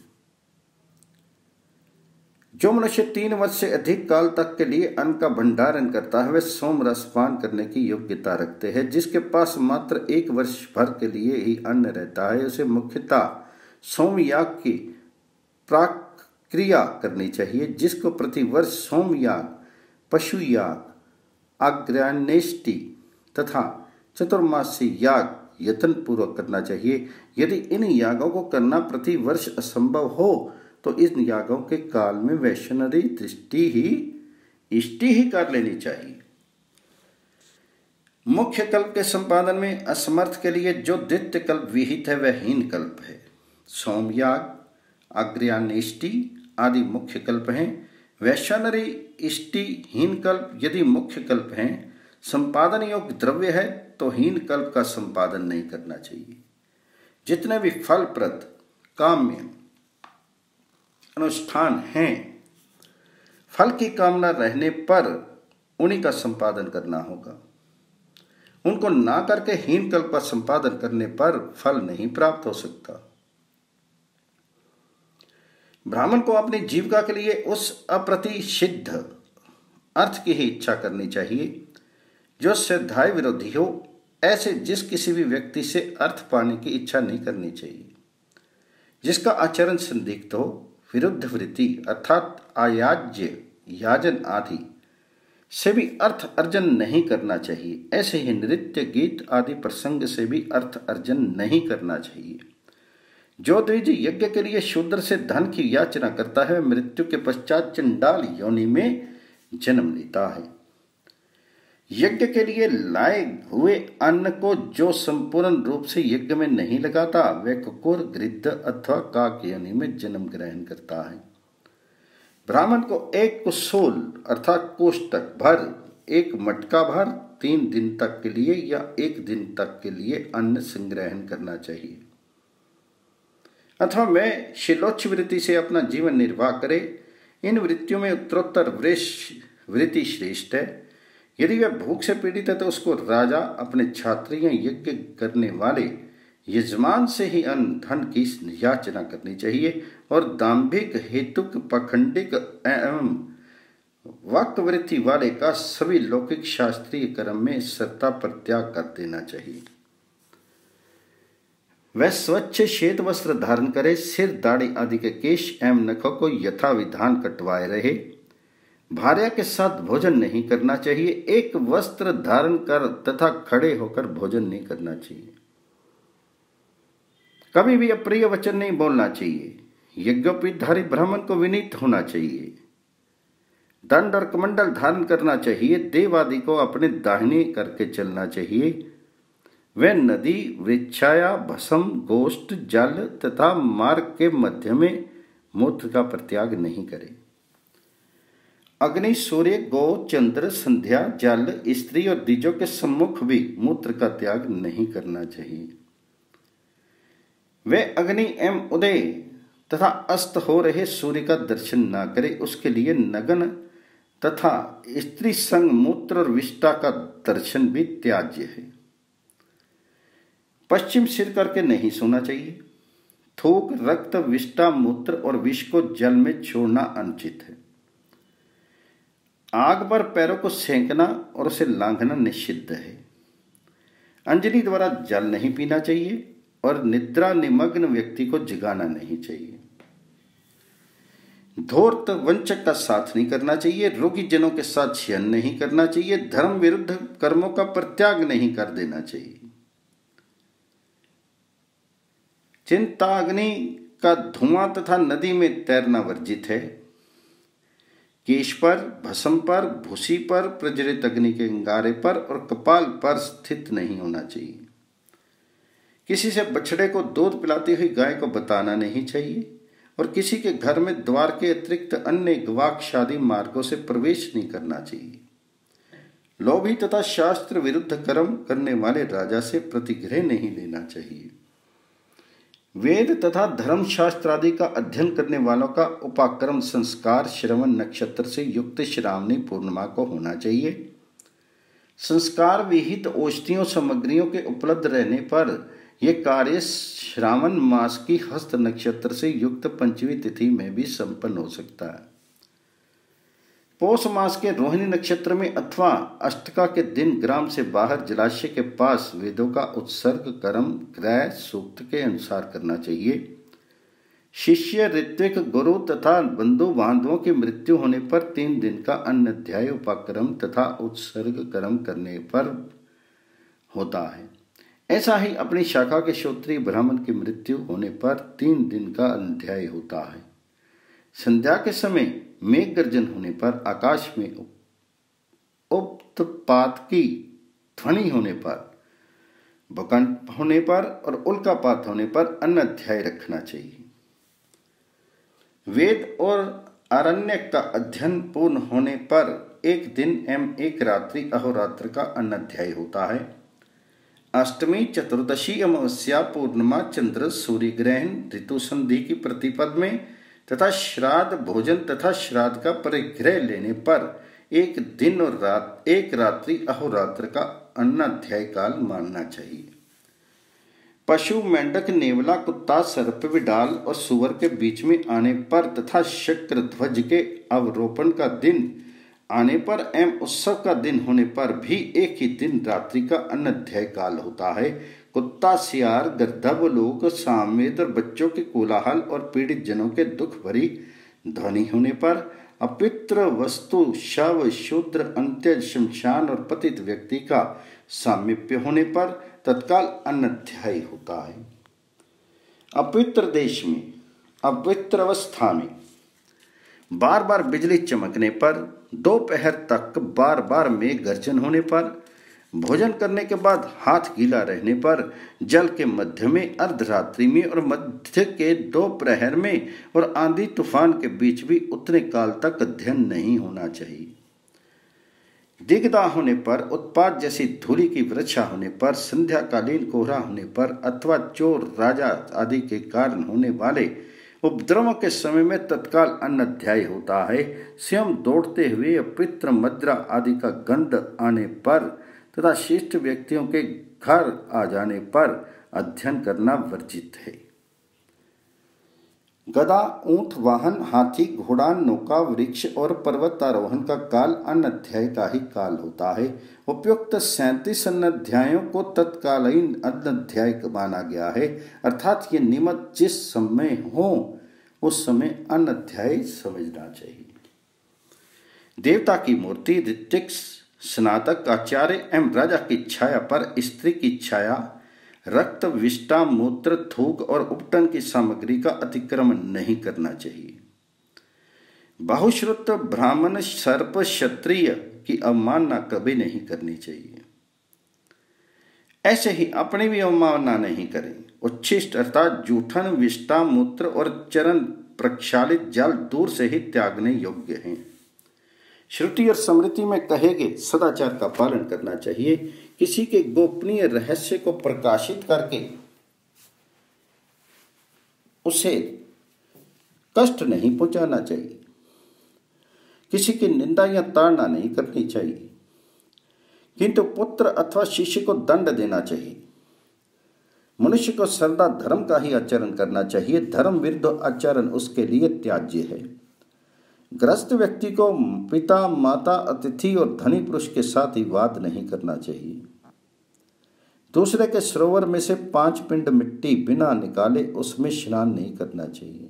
A: जो मनुष्य 3 वर्ष से अधिक काल तक के लिए अन्न का भंडारण करता है वे सोम रस पान करने की योग्यता रखते हैं। जिसके पास मात्र 1 वर्ष भर के लिए ही अन्न रहता है उसे मुख्यतः सोमयाग की प्रक्रिया करनी चाहिए, जिसको प्रति वर्ष सोमयाग, पशुयाग, आग्रानेष्टि तथा चतुर्मासी याग यत्न पूर्वक करना चाहिए। यदि इन यागों को करना प्रति वर्ष असंभव हो तो इन यागों के काल में वैश्नरी इष्टि ही कर लेनी चाहिए। मुख्य कल्प के संपादन में असमर्थ के लिए जो द्वितीय कल्प विहित है वह हीन कल्प है। सोमयाग, अग्र्यानेष्टि आदि मुख्य कल्प हैं। वैश्नरी इष्टि हीन कल्प यदि मुख्य कल्प हैं। संपादन योग्य द्रव्य है तो हीन कल्प का संपादन नहीं करना चाहिए। जितने भी फलप्रद काम्य अनुष्ठान हैं, फल की कामना रहने पर उन्हीं का संपादन करना होगा। उनको ना करके हीन कल्प का संपादन करने पर फल नहीं प्राप्त हो सकता। ब्राह्मण को अपनी जीविका के लिए उस अप्रतिषिद्ध अर्थ की ही इच्छा करनी चाहिए जो श्रद्धाय विरोधी हो। ऐसे जिस किसी भी व्यक्ति से अर्थ पाने की इच्छा नहीं करनी चाहिए। जिसका आचरण संदिग्ध हो, विरुद्ध वृत्ति अर्थात अयाज्य, याजन आदि से भी अर्थ अर्जन नहीं करना चाहिए। ऐसे ही नृत्य, गीत आदि प्रसंग से भी अर्थ अर्जन नहीं करना चाहिए। जो द्विज यज्ञ के लिए शूद्र से धन की याचना करता है मृत्यु के पश्चात चंडाल योनि में जन्म लेता है। यज्ञ के लिए लाए हुए अन्न को जो संपूर्ण रूप से यज्ञ में नहीं लगाता वह कुकुर, गिद्ध अथवा काक योनि में जन्म ग्रहण करता है। ब्राह्मण को 1 कुसूल अर्थात कोष्टक भर, 1 मटका भर 3 दिन तक के लिए या 1 दिन तक के लिए अन्न संग्रहण करना चाहिए। अथवा वह शिलोच्छ वृत्ति से अपना जीवन निर्वाह करे। इन वृत्तियों में उत्तरोत्तर वृत्ति श्रेष्ठ है। यदि वह भूख से पीड़ित है तो उसको राजा अपने क्षत्रिय यज्ञ करने वाले यजमान से ही अन्न धन की याचना करनी चाहिए और दाम्भिक, हेतुक, पखंडिक एवं वक्तवृत्ति वाले का सभी लौकिक शास्त्रीय कर्म में सत्ता परित्याग कर देना चाहिए। वह स्वच्छ श्वेत वस्त्र धारण करे, सिर, दाढ़ी आदि के केश एवं नखों को यथा विधान कटवाए रहे। भार्या के साथ भोजन नहीं करना चाहिए। एक वस्त्र धारण कर तथा खड़े होकर भोजन नहीं करना चाहिए। कभी भी अप्रिय वचन नहीं बोलना चाहिए। यज्ञोपवीतधारी ब्राह्मण को विनीत होना चाहिए। दंड और कमंडल धारण करना चाहिए। देव आदि को अपने दाहिने करके चलना चाहिए। वे नदी, वृक्षाया, भस्म, गोष्ठ, जल तथा मार्ग के मध्य में मूत्र का परित्याग नहीं करे। अग्नि, सूर्य, गौ, चंद्र, संध्या, जल, स्त्री और द्विजों के सम्मुख भी मूत्र का त्याग नहीं करना चाहिए। वे अग्नि एवं उदय तथा अस्त हो रहे सूर्य का दर्शन ना करे। उसके लिए नग्न तथा स्त्री संग मूत्र और विष्टा का दर्शन भी त्याज्य है। पश्चिम सिर करके नहीं सोना चाहिए। थूक, रक्त, विष्टा, मूत्र और विष को जल में छोड़ना अनुचित है। आग पर पैरों को सेंकना और उसे लांघना निषिद्ध है। अंजलि द्वारा जल नहीं पीना चाहिए और निद्रा निमग्न व्यक्ति को जगाना नहीं चाहिए। धूर्त वंचक का साथ नहीं करना चाहिए। रोगी जनों के साथ शयन नहीं करना चाहिए। धर्म विरुद्ध कर्मों का परित्याग नहीं कर देना चाहिए। चिंताग्नि का धुआं तथा नदी में तैरना वर्जित है। केश पर, भस्म पर, भूसी पर, प्रज्वलित अग्नि के अंगारे पर और कपाल पर स्थित नहीं होना चाहिए। किसी से बछड़े को दूध पिलाती हुई गाय को बताना नहीं चाहिए और किसी के घर में द्वार के अतिरिक्त अन्य गवाक्षादि मार्गों से प्रवेश नहीं करना चाहिए। लोभी तथा शास्त्र विरुद्ध कर्म करने वाले राजा से प्रतिग्रह नहीं लेना चाहिए। वेद तथा धर्म शास्त्र आदि का अध्ययन करने वालों का उपाक्रम संस्कार श्रवण नक्षत्र से युक्त श्रावणी पूर्णिमा को होना चाहिए। संस्कार विहित औषधियों सामग्रियों के उपलब्ध रहने पर यह कार्य श्रावण मास की हस्त नक्षत्र से युक्त पंचमी तिथि में भी संपन्न हो सकता है। पौष मास के रोहिणी नक्षत्र में अथवा अष्टका के दिन ग्राम से बाहर जलाशय के पास वेदों का उत्सर्ग कर्म ग्रह सूक्त के अनुसार करना चाहिए। शिष्य, ऋत्विक, गुरु तथा बंधु बांधवों की मृत्यु होने पर 3 दिन का अन्नध्याय उपाक्रम तथा उत्सर्ग कर्म करने पर होता है। ऐसा ही अपनी शाखा के श्रोत्रीय ब्राह्मण की मृत्यु होने पर 3 दिन का अन्नध्याय होता है। संध्या के समय मेघ गर्जन होने पर, आकाश में उप्तपात की ध्वनि होने पर, भूकंप होने पर और उल्कापात होने पर अन्नध्याय रखना चाहिए। वेद और आरण्यक का अध्ययन पूर्ण होने पर 1 दिन एवं 1 रात्रि अहोरात्र का अन्नध्याय होता है। अष्टमी, चतुर्दशी, अमावस्या, पूर्णिमा, चंद्र, सूर्य ग्रहण, ऋतु संधि की प्रतिपद में तथा श्राद्ध भोजन तथा श्राद्ध का परिग्रह लेने पर 1 दिन और 1 रात्रि अहोरात्र का अन्नाध्याय काल मानना चाहिए। पशु, मेंढक, नेवला, कुत्ता, सर्प, बिडाल और सुअर के बीच में आने पर तथा शक्र ध्वज के अवरोपण का दिन आने पर एवं उत्सव का दिन होने पर भी 1 ही दिन रात्रि का अन्नाध्याय काल होता है। कुत्ता, सियार, गर्दभ लोग, सामवेद और बच्चों के कोलाहल और पीड़ित जनों के दुख भरी ध्वनि होने पर, अपवित्र वस्तु, शव, शूद्र, अंत्य, शमशान और पतित व्यक्ति का सामीप्य होने पर तत्काल अन्नध्याय होता है। अपवित्र देश में, अपवित्र अवस्था में बार बार बिजली चमकने पर, दोपहर तक बार बार मेघ गर्जन होने पर, भोजन करने के बाद हाथ गीला रहने पर, जल के मध्य में, अर्धरात्रि में और मध्य के दोपहर में और आंधी तूफान के बीच भी उतने काल तक अध्ययन नहीं होना चाहिए। दिग्दा होने पर, उत्पात जैसी धूलि की वर्षा होने पर, संध्याकालीन कोहरा होने पर अथवा चोर, राजा आदि के कारण होने वाले उपद्रवों के समय में तत्काल अन्नध्याय होता है। स्वयं दौड़ते हुए अपवित्र मद्रा आदि का गंध आने पर तथा शिष्ट व्यक्तियों के घर आ जाने पर अध्ययन करना वर्जित है। गदा, ऊंट, वाहन, हाथी, घोड़ा, नौका, वृक्ष और पर्वतारोहण का काल अन्नध्याय का ही काल होता है। उपयुक्त 37 अन्नध्यायों को तत्कालीन अन्नध्याय माना गया है, अर्थात ये निमित्त जिस समय हो उस समय अन्नध्याय समझना चाहिए। देवता की मूर्ति, ऋतिक, स्नातक, आचार्य एवं राजा की छाया पर स्त्री की छाया, रक्त, विष्टा, मूत्र, थूक और उपटन की सामग्री का अतिक्रमण नहीं करना चाहिए। बहुश्रुत ब्राह्मण, सर्प, क्षत्रिय की अवमानना कभी नहीं करनी चाहिए। ऐसे ही अपनी भी अवमानना नहीं करें। उच्छिष्ट अर्थात जूठन, विष्टा, मूत्र और चरण प्रक्षालित जल दूर से ही त्यागने योग्य हैं। श्रुति और स्मृति में कहे गए सदाचार का पालन करना चाहिए। किसी के गोपनीय रहस्य को प्रकाशित करके उसे कष्ट नहीं पहुंचाना चाहिए। किसी की निंदा या ताड़ना नहीं करनी चाहिए, किंतु पुत्र अथवा शिष्य को दंड देना चाहिए। मनुष्य को सदा धर्म का ही आचरण करना चाहिए। धर्म विरुद्ध आचरण उसके लिए त्याज्य है। ग्रस्त व्यक्ति को पिता, माता, अतिथि और धनी पुरुष के साथ ही वाद नहीं करना चाहिए। दूसरे के सरोवर में से 5 पिंड मिट्टी बिना निकाले उसमें स्नान नहीं करना चाहिए।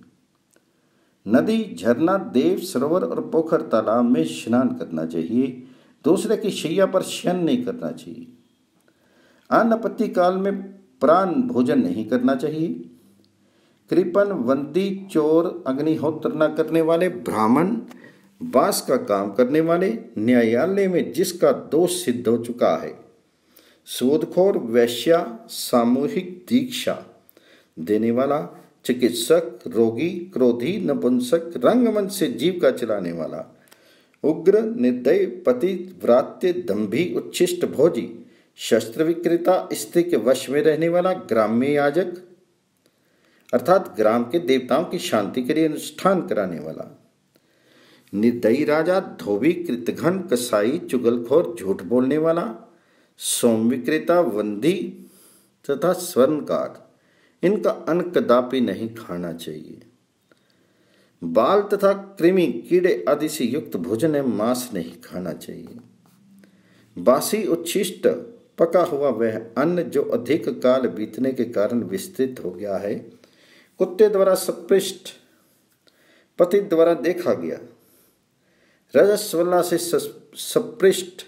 A: नदी, झरना, देव, सरोवर और पोखर, तालाब में स्नान करना चाहिए। दूसरे की शैया पर शयन नहीं करना चाहिए। अनापत्ति काल में प्राण भोजन नहीं करना चाहिए। कृपण, वंदी, चोर, अग्निहोत्र न करने वाले, ब्राह्मण, बांस का काम करने वाले, न्यायालय में जिसका दोष सिद्ध हो चुका है, सूदखोर, वैश्या, सामूहिक दीक्षा देने वाला, चिकित्सक, रोगी, क्रोधी, नपुंसक, रंगमंच से जीविका चलाने वाला, उग्र, निर्दयी, पतिव्रात्य, दंभी, उच्छिष्ट भोजी, शस्त्र विक्रेता, स्त्री के वश में रहने वाला, ग्राम्य याजक अर्थात ग्राम के देवताओं की शांति के लिए अनुष्ठान कराने वाला, निर्दयी राजा, धोबी, कृतघ्न, कसाई, चुगलखोर, झूठ बोलने वाला, सोम विक्रेता, वंदी तथा स्वर्णकार, इनका अन्न कदापि नहीं खाना चाहिए। बाल तथा कृमि, कीड़े आदि से युक्त भोजन एवं मांस नहीं खाना चाहिए। बासी, उच्छिष्ट, पका हुआ वह अन्न जो अधिक काल बीतने के कारण विस्तृत हो गया है, कुत्ते द्वारा सपृष्ट, पति द्वारा देखा गया, रजस्वला से सपृष्ट,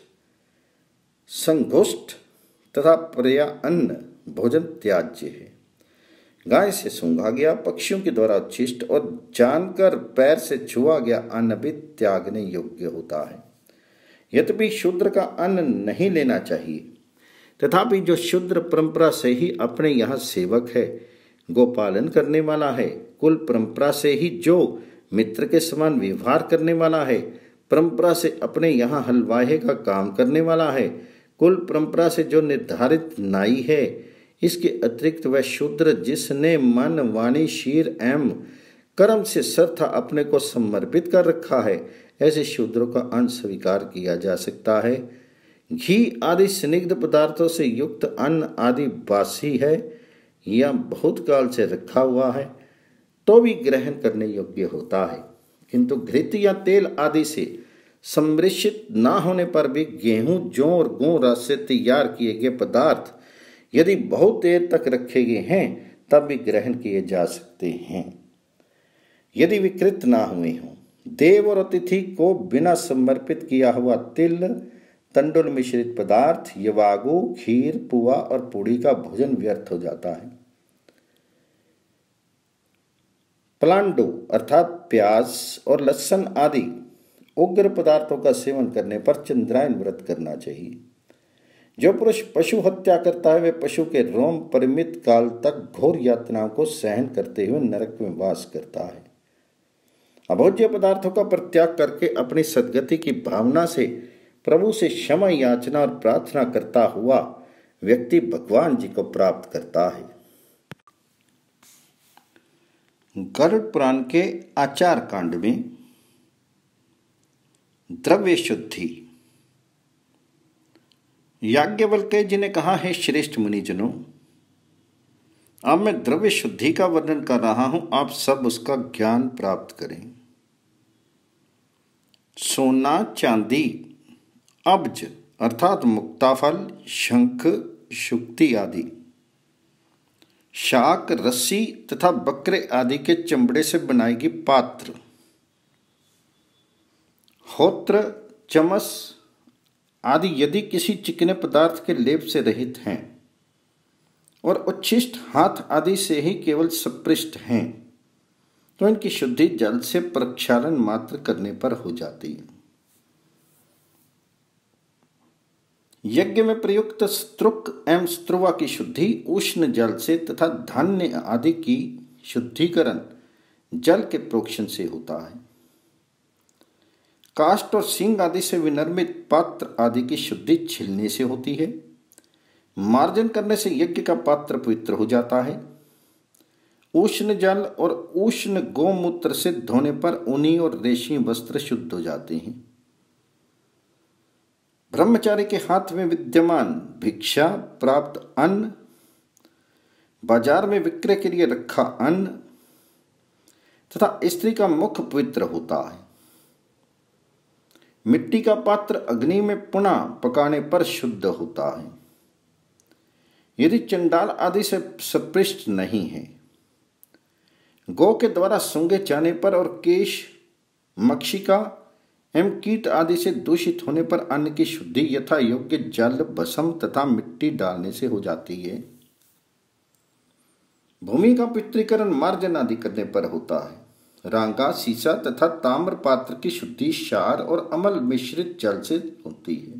A: संघुष्ट तथा पर्या अन्न भोजन त्याज्य है। गाय से सूंघा गया, पक्षियों के द्वारा उच्छिष्ट और जानकर पैर से छुआ गया अन्न भी त्यागने योग्य होता है। यद्यपि शूद्र का अन्न नहीं लेना चाहिए, तथापि जो शूद्र परंपरा से ही अपने यहाँ सेवक है, गोपालन करने वाला है, कुल परंपरा से ही जो मित्र के समान व्यवहार करने वाला है, परंपरा से अपने यहाँ हलवाहे का काम करने वाला है, कुल परंपरा से जो निर्धारित नाई है, इसके अतिरिक्त वह शूद्र जिसने मन, वाणी, शीर एवं कर्म से सर्वथा अपने को समर्पित कर रखा है, ऐसे शूद्रों का अन्न स्वीकार किया जा सकता है। घी आदि स्निग्ध पदार्थों से युक्त अन्न आदि बासी है या बहुत काल से रखा हुआ है तो भी ग्रहण करने योग्य होता है, किंतु घृत या तेल आदि से सम्मिश्रित न होने पर भी गेहूं, जौ और गूं रस से तैयार किए गए पदार्थ यदि बहुत देर तक रखे गए हैं तब भी ग्रहण किए जा सकते हैं, यदि विकृत ना हुए हों। देव और अतिथि को बिना समर्पित किया हुआ तिल, तंडुल मिश्रित पदार्थ, यवागु, खीर, पुआ और पूड़ी का भोजन व्यर्थ हो जाता है। पलांडु अर्थात प्याज और लहसुन आदि उग्र पदार्थों का सेवन करने पर चंद्रायन व्रत करना चाहिए। जो पुरुष पशु हत्या करता है, वे पशु के रोम परिमित काल तक घोर यातनाओं को सहन करते हुए नरक में वास करता है। अभोज्य पदार्थों का परित्याग करके अपनी सद्गति की भावना से प्रभु से क्षमा याचना और प्रार्थना करता हुआ व्यक्ति भगवान जी को प्राप्त करता है। गरुड़ पुराण के आचार कांड में द्रव्य शुद्धि, याज्ञवल्क्य जी ने कहा है, श्रेष्ठ मुनिजनों, अब मैं द्रव्य शुद्धि का वर्णन कर रहा हूं, आप सब उसका ज्ञान प्राप्त करें। सोना, चांदी, अब्ज अर्थात मुक्ताफल, शंख, शुक्ति आदि, शाक, रस्सी तथा बकरे आदि के चमड़े से बनाई गई पात्र, होत्र, चमस आदि यदि किसी चिकने पदार्थ के लेप से रहित हैं और उच्छिष्ट हाथ आदि से ही केवल स्पृष्ट हैं तो इनकी शुद्धि जल से प्रक्षालन मात्र करने पर हो जाती है। यज्ञ में प्रयुक्त स्त्रुक एवं स्त्रुवा की शुद्धि उष्ण जल से तथा धान्य आदि की शुद्धिकरण जल के प्रोक्षण से होता है। काष्ठ और सींग आदि से विनिर्मित पात्र आदि की शुद्धि छिलने से होती है। मार्जन करने से यज्ञ का पात्र पवित्र हो जाता है। उष्ण जल और उष्ण गोमूत्र से धोने पर ऊनी और रेशमी वस्त्र शुद्ध हो जाते हैं। ब्रह्मचारी के हाथ में विद्यमान भिक्षा प्राप्त अन्न, बाजार में विक्रय के लिए रखा अन्न तथा स्त्री का मुख पवित्र होता है। मिट्टी का पात्र अग्नि में पुनः पकाने पर शुद्ध होता है यदि चंडाल आदि से स्पृष्ट नहीं है। गौ के द्वारा सूंघे जाने पर और केश, मक्षिका एवं कीट आदि से दूषित होने पर अन्न की शुद्धि यथा योग्य जल, भस्म तथा मिट्टी डालने से हो जाती है। भूमि का पवित्रीकरण मार्जन आदि करने पर होता है। रांगा, सीसा तथा ताम्र पात्र की शुद्धि क्षार और अमल मिश्रित जल से होती है।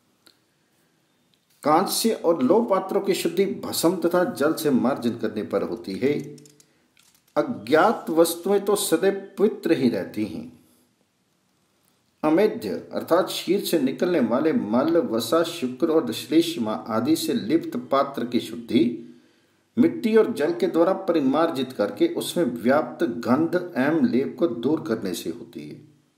A: कांस्य और लौह पात्रों की शुद्धि भस्म तथा जल से मार्जन करने पर होती है। अज्ञात वस्तुएं तो सदैव पवित्र ही रहती हैं। अमेध्य अर्थात क्षीर से निकलने वाले मल, वसा, शुक्र और श्लेष्मा आदि से लिप्त पात्र की शुद्धि मिट्टी और जल के द्वारा परिमार्जित करके उसमें व्याप्त गंध एवं लेप को दूर करने से होती है।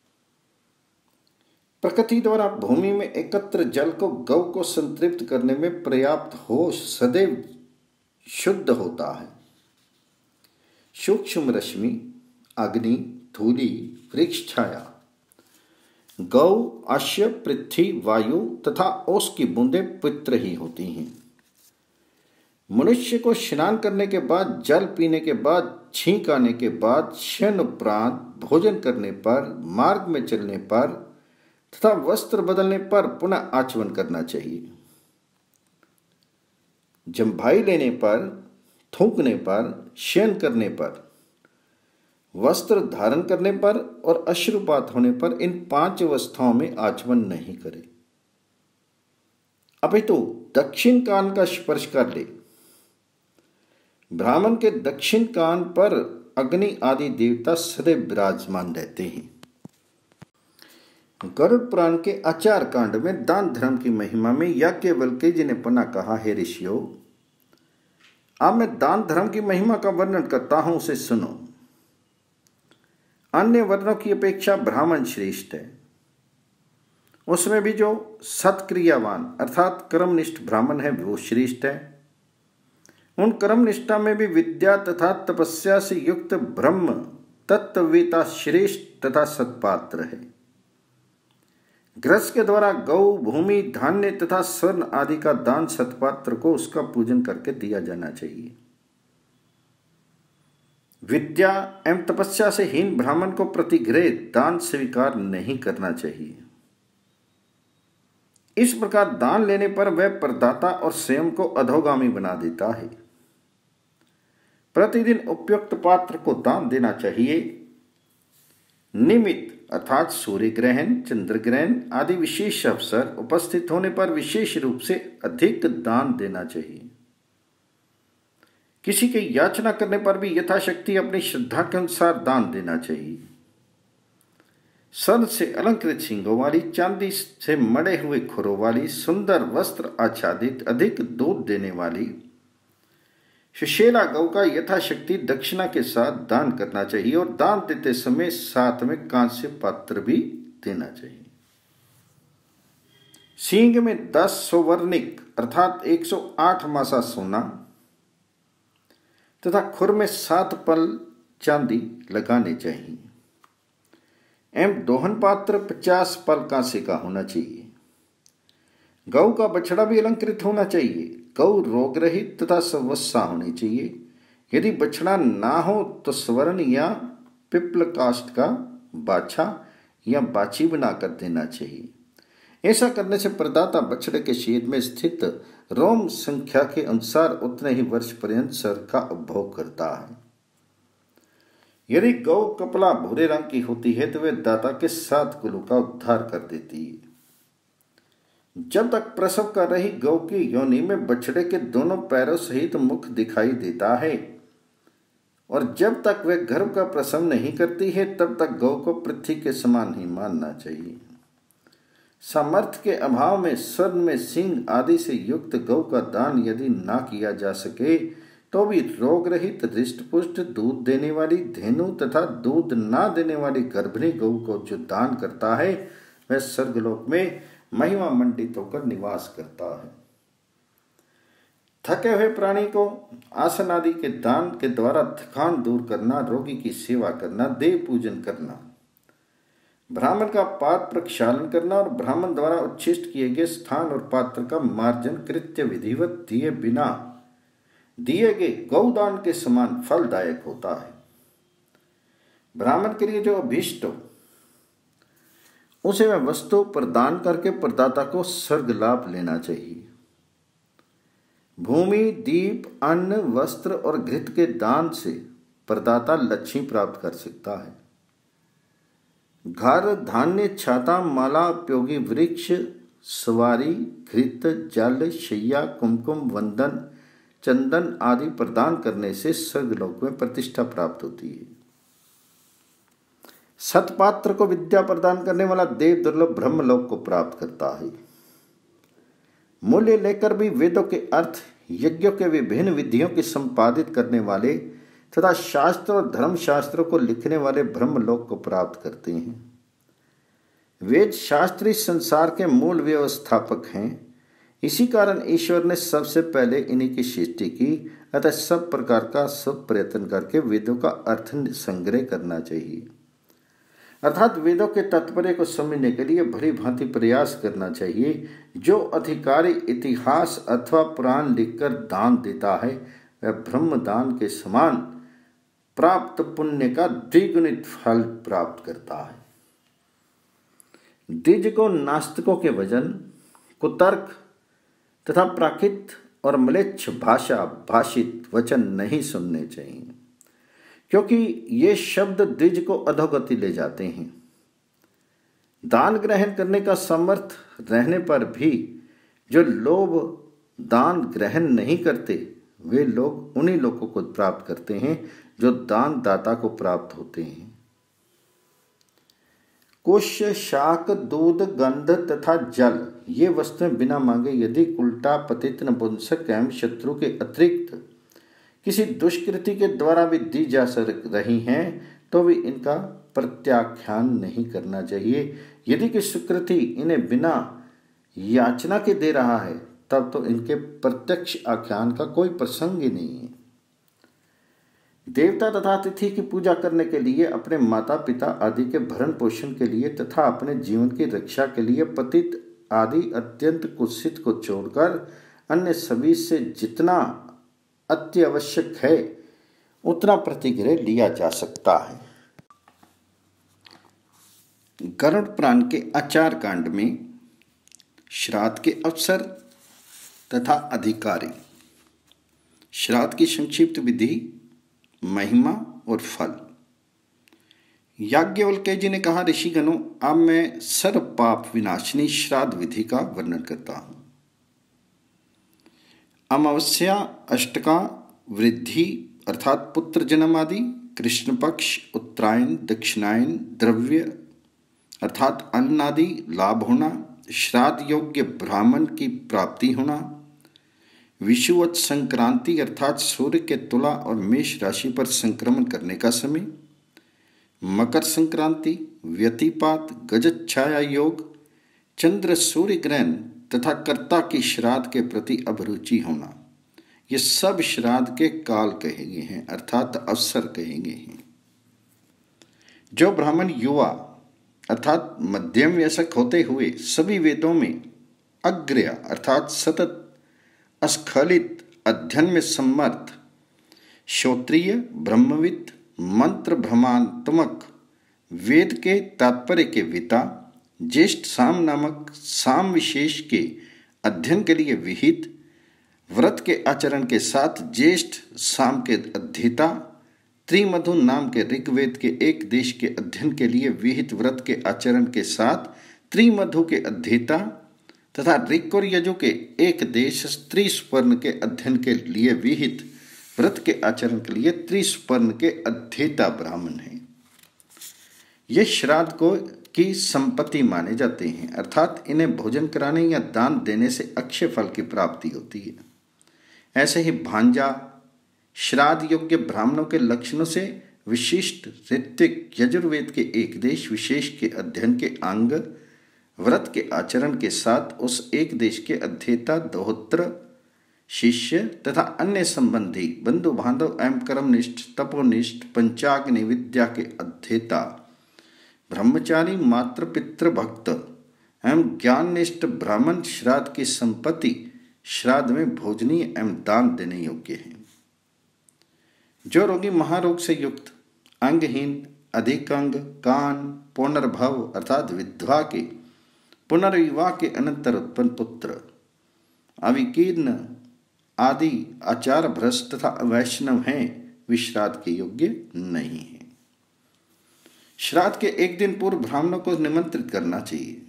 A: प्रकृति द्वारा भूमि में एकत्र जल को गौ को संतृप्त करने में पर्याप्त हो सदैव शुद्ध होता है। सूक्ष्म रश्मि, अग्नि, धूलि, वृक्ष छाया, गौ, अश्व, पृथ्वी, वायु तथा ओस की बूंदें पवित्र ही होती हैं। मनुष्य को स्नान करने के बाद, जल पीने के बाद, छींक आने के बाद, शयन उपरांत, भोजन करने पर, मार्ग में चलने पर तथा वस्त्र बदलने पर पुनः आचमन करना चाहिए। जम्भाई लेने पर, थूकने पर, शयन करने पर, वस्त्र धारण करने पर और अश्रुपात होने पर इन 5 अवस्थाओं में आचमन नहीं करे। अपितु दक्षिण कान का स्पर्श कर ले। ब्राह्मण के दक्षिण कान पर अग्नि आदि देवता सदैव विराजमान रहते हैं। गरुड़ पुराण के आचार कांड में दान धर्म की महिमा में याज्ञवल्क्य जी ने पुनः कहा, हे ऋषियों, अब मैं दान धर्म की महिमा का वर्णन करता हूं, उसे सुनो। अन्य वर्णों की अपेक्षा ब्राह्मण श्रेष्ठ है। उसमें भी जो सत्क्रियावान अर्थात कर्मनिष्ठ ब्राह्मण है वो श्रेष्ठ है। उन कर्मनिष्ठा में भी विद्या तथा तपस्या से युक्त ब्रह्म तत्ववेता श्रेष्ठ तथा सत्पात्र है। गृहस्थ के द्वारा गौ, भूमि, धान्य तथा स्वर्ण आदि का दान सत्पात्र को उसका पूजन करके दिया जाना चाहिए। विद्या एवं तपस्या से हीन ब्राह्मण को प्रतिग्रह दान स्वीकार नहीं करना चाहिए। इस प्रकार दान लेने पर वह प्रदाता और स्वयं को अधोगामी बना देता है। प्रतिदिन उपयुक्त पात्र को दान देना चाहिए। निमित्त अर्थात सूर्य ग्रहण, चंद्र ग्रहण आदि विशेष अवसर उपस्थित होने पर विशेष रूप से अधिक दान देना चाहिए। किसी के याचना करने पर भी यथाशक्ति अपनी श्रद्धा के अनुसार दान देना चाहिए। स्वर्ण से अलंकृत सींगों वाली, चांदी से मढ़े हुए खुरों वाली, सुंदर वस्त्र आच्छादित, अधिक दूध देने वाली सुशेला गौ का यथाशक्ति दक्षिणा के साथ दान करना चाहिए और दान देते समय साथ में कांस्य पात्र भी देना चाहिए। सींग में 10 सौवर्णिक अर्थात 108 मासा सोना तथा खुर में 7 पल चांदी लगाने चाहिए एवं दोहन पात्र 50 पल कांसे का होना चाहिए। गौ का बछड़ा भी अलंकृत होना चाहिए। गौ रोग रहित तथा सवस्सा होनी चाहिए। यदि बछड़ा ना हो तो स्वर्ण या पिप्पल काष्ठ का बाछा या बाछी बनाकर देना चाहिए। ऐसा करने से प्रदाता बछड़े के शरीर में स्थित रोम संख्या के अनुसार उतने ही वर्ष पर्यंत स्वर्ग का उपभोग करता है। यदि गौ कपला भूरे रंग की होती है तो वे दाता के 7 कुलों का उद्धार कर देती है। जब तक प्रसव कर रही गौ की योनि में बछड़े के दोनों पैरों सहित मुख दिखाई देता है और जब तक वह गर्भ का प्रसव नहीं करती है तब तक गौ को पृथ्वी के समान ही मानना चाहिए। सामर्थ्य के अभाव में स्वर्ण में सिंह आदि से युक्त गौ का दान यदि ना किया जा सके तो भी रोग रहित हृष्टपुष्ट दूध देने वाली धेनु तथा दूध ना देने वाली गर्भिणी गौ को जो दान करता है वह स्वर्गलोक में महिमा मंडित होकर निवास करता है। थके हुए प्राणी को आसन आदि के दान के द्वारा थकान दूर करना, रोगी की सेवा करना, देव पूजन करना, ब्राह्मण का पात्र प्रक्षालन करना और ब्राह्मण द्वारा उच्छिष्ट किए गए स्थान और पात्र का मार्जन कृत्य विधिवत दिए बिना दिए गए गौदान के समान फलदायक होता है। ब्राह्मण के लिए जो अभीष्ट हो उसे वह वस्तु प्रदान करके प्रदाता को स्वर्ग लाभ लेना चाहिए। भूमि, दीप, अन्न, वस्त्र और घृत के दान से प्रदाता लक्ष्मी प्राप्त कर सकता है। घर, धान्य, छाता, माला, उपयोगी वृक्ष, सवारी, घृत, जल, शैया, कुमकुम, वंदन, चंदन आदि प्रदान करने से स्वर्गलोक में प्रतिष्ठा प्राप्त होती है। सतपात्र को विद्या प्रदान करने वाला देव दुर्लभ ब्रह्मलोक को प्राप्त करता है। मूल्य लेकर भी वेदों के अर्थ, यज्ञों के विभिन्न विधियों की संपादित करने वाले तथा शास्त्र और धर्म शास्त्रों को लिखने वाले ब्रह्मलोक को प्राप्त करते हैं। वेद शास्त्री संसार के मूल व्यवस्थापक हैं। इसी कारण ईश्वर ने सबसे पहले इन्हीं की सृष्टि की। अतः सब प्रकार का सब प्रयत्न करके वेदों का अर्थ संग्रह करना चाहिए, अर्थात वेदों के तात्पर्य को समझने के लिए भली भांति प्रयास करना चाहिए। जो अधिकारी इतिहास अथवा पुराण लिखकर दान देता है वह ब्रह्मदान के समान प्राप्त पुण्य का द्विगुणित फल प्राप्त करता है। द्विज को नास्तिकों के वचन, कुतर्क तथा प्राकृत और म्लेच्छ भाषा भाषित वचन नहीं सुनने चाहिए, क्योंकि ये शब्द द्विज को अधोगति ले जाते हैं। दान ग्रहण करने का सामर्थ्य रहने पर भी जो लोग दान ग्रहण नहीं करते वे लोग उन्हीं लोगों को प्राप्त करते हैं जो दान दाता को प्राप्त होते हैं। कुश, शाक, दूध, गंध तथा जल ये वस्तुएं बिना मांगे यदि उल्टा, पतित, नपुंसक एवं शत्रु के अतिरिक्त किसी दुष्कृति के द्वारा भी दी जा रही हैं तो भी इनका प्रत्याख्यान नहीं करना चाहिए। यदि कि सुकृति इन्हें बिना याचना के दे रहा है तब तो इनके प्रत्यक्ष आख्यान का कोई प्रसंग ही नहीं है। देवता तथा अतिथि की पूजा करने के लिए, अपने माता पिता आदि के भरण पोषण के लिए तथा अपने जीवन की रक्षा के लिए पतित आदि अत्यंत कुत्सित को छोड़कर अन्य सभी से जितना अति आवश्यक है उतना प्रतिग्रह लिया जा सकता है। गरुड़ पुराण के आचार कांड में श्राद्ध के अवसर तथा अधिकारी, श्राद्ध की संक्षिप्त विधि, महिमा और फल। याज्ञवल्क्य जी ने कहा, ऋषिगणों, अब मैं सर्व पाप विनाशिनी श्राद्ध विधि का वर्णन करता हूं। अमावस्या, अष्टका, वृद्धि अर्थात पुत्र जन्म आदि, कृष्ण पक्ष, उत्तरायण, दक्षिणायन, द्रव्य अर्थात अन्न आदि लाभ होना, श्राद्ध योग्य ब्राह्मण की प्राप्ति होना, विषुवत संक्रांति अर्थात सूर्य के तुला और मेष राशि पर संक्रमण करने का समय, मकर संक्रांति, व्यतिपात, गजत छाया योग, चंद्र सूर्य ग्रहण तथा कर्ता की श्राद्ध के प्रति अभिरुचि होना, ये सब श्राद्ध के काल कहे गए हैं अर्थात अवसर कहे गए हैं। जो ब्राह्मण युवा अर्थात मध्यम वयस्क होते हुए सभी वेदों में अग्र्य अर्थात सतत अस्खलित अध्ययन में सम्मत, श्रोत्रिय, ब्रह्मविद, मंत्र भ्रमात्मक, वेद के तात्पर्य के विता, ज्येष्ठ साम नामक साम विशेष के अध्ययन के लिए विहित, व्रत के आचरण के साथ ज्येष्ठ साम के अध्येता, त्रिमधु नाम के ऋग्वेद के एक देश के अध्ययन के लिए विहित व्रत के आचरण के साथ त्रिमधु के अध्येता तथा ऋक् और यजु के एक देश त्रिस्वर्ण के अध्ययन के लिए विहित व्रत के आचरण के लिए त्रिस्वर्ण के अध्येता ब्राह्मण हैं। ये श्राद्ध को की संपत्ति माने जाते हैं, अर्थात इन्हें भोजन कराने या दान देने से अक्षय फल की प्राप्ति होती है। ऐसे ही भांजा श्राद्ध योग्य ब्राह्मणों के लक्षणों से विशिष्ट ऋत्विक यजुर्वेद के एक देश विशेष के अध्ययन के अंग, व्रत के आचरण के साथ उस एक देश के अध्येता, दोहत्र, शिष्य तथा अन्य संबंधी बंधु बांधव एवं कर्मनिष्ठ, तपोनिष्ठ, पंचाग्नि विद्या के अध्येता, ब्रह्मचारी, मातृ पितृ भक्त एवं ज्ञाननिष्ठ ब्राह्मण श्राद्ध की संपत्ति श्राद्ध में भोजनीय एवं दान देने योग्य है। जो रोगी महारोग से युक्त, अंगहीन, अधिक अंग, कान, पुनर्भव अर्थात विधवा के पुनर्विवाह के अनंतर उत्पन्न पुत्र, अविकीर्ण आदि आचार भ्रष्ट तथा अवैष्णव हैं, वे श्राद्ध के योग्य नहीं है। श्राद्ध के एक दिन पूर्व ब्राह्मणों को निमंत्रित करना चाहिए।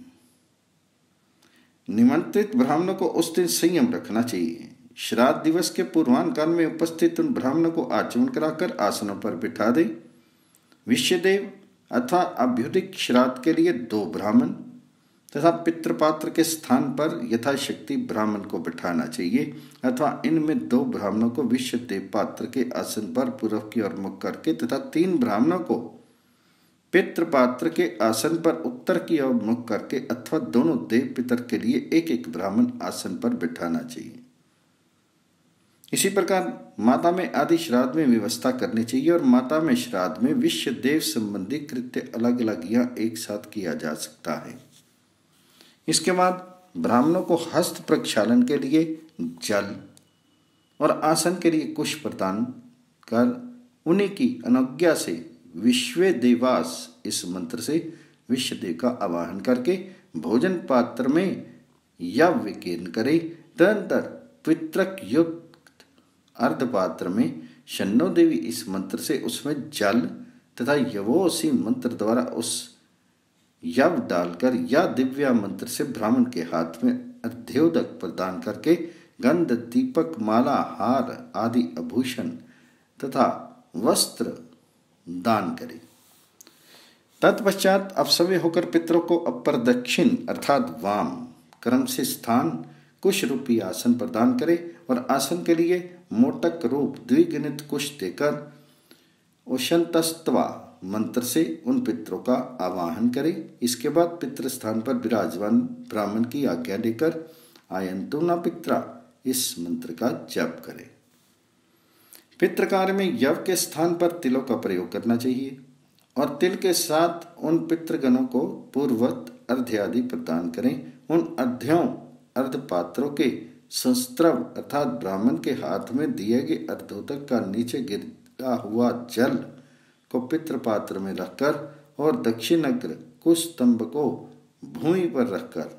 A: निमंत्रित ब्राह्मणों को उस दिन संयम रखना चाहिए। श्राद्ध दिवस के पूर्वाह्न काल में उपस्थित उन ब्राह्मणों को आचमन कराकर आसनों पर बिठा दे। विश्वदेव अथवा अभ्युदिक श्राद्ध के लिए 2 ब्राह्मण तथा पितृपात्र के स्थान पर यथाशक्ति ब्राह्मण को बिठाना चाहिए, अथवा इनमें 2 ब्राह्मणों को विश्वदेव पात्र के आसन पर पूर्व की ओर मुख करके तथा 3 ब्राह्मणों को पितृपात्र के आसन पर उत्तर की ओर मुख करके अथवा दोनों देव पितर के लिए एक एक ब्राह्मण आसन पर बिठाना चाहिए। इसी प्रकार माता में आदि श्राद्ध में व्यवस्था करनी चाहिए और माता में श्राद्ध में विश्व देव संबंधी कृत्य अलग अलग या एक साथ किया जा सकता है। इसके बाद ब्राह्मणों को हस्त प्रक्षालन के लिए जल और आसन के लिए कुश प्रदान कर उन्हीं की अनुज्ञा से विश्व देवास इस मंत्र से विश्वदेव का आवाहन करके भोजन पात्र में यज्ञ कीर्ण करे। तदनंतर पितृक युक्त अर्धपात्र में शन्नो देवी इस मंत्र से उसमें जल तथा यवोसी मंत्र द्वारा उस यव डालकर या दिव्या मंत्र से ब्राह्मण के हाथ में अर्ध्योदक प्रदान करके गंध, दीपक, माला, हार आदि आभूषण तथा वस्त्र दान करे। तत्पश्चात अपसव्य होकर पितरों को अपर दक्षिण अर्थात वाम क्रम से स्थान कुश रूपी आसन प्रदान करे और आसन के लिए मोटक रूप द्विगुणित कुश देकर उशंतस्तवा मंत्र से उन पितरों का आवाहन करे। इसके बाद पितृ स्थान पर विराजमान ब्राह्मण की आज्ञा लेकर आयंतु न पित्रा इस मंत्र का जप करे। पितृ कार्य में यव के स्थान पर तिलों का प्रयोग करना चाहिए और तिल के साथ उन पितृगणों को पूर्ववत अर्घ्य आदि प्रदान करें। उन अर्घ्यों अर्धपात्रों के संस्त्रव अर्थात ब्राह्मण के हाथ में दिए गए अर्धोदक का नीचे गिरा हुआ जल को पितृपात्र में रखकर और दक्षिण अग्र कुश स्तंभ को भूमि पर रखकर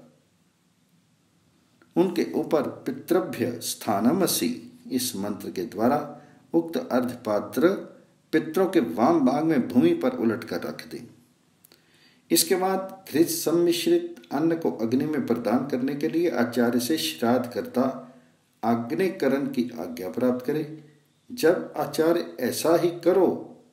A: उनके ऊपर पितृभ्य स्थानमसि इस मंत्र के द्वारा उक्त अर्धपात्र पितरों के वाम भाग में भूमि पर उलट कर रख दें। इसके बाद घृत सम्मिश्रित अन्न को अग्नि में प्रदान करने के लिए आचार्य से श्राद्ध करता आग्नेयकरण की आज्ञा प्राप्त करे। जब आचार्य ऐसा ही करो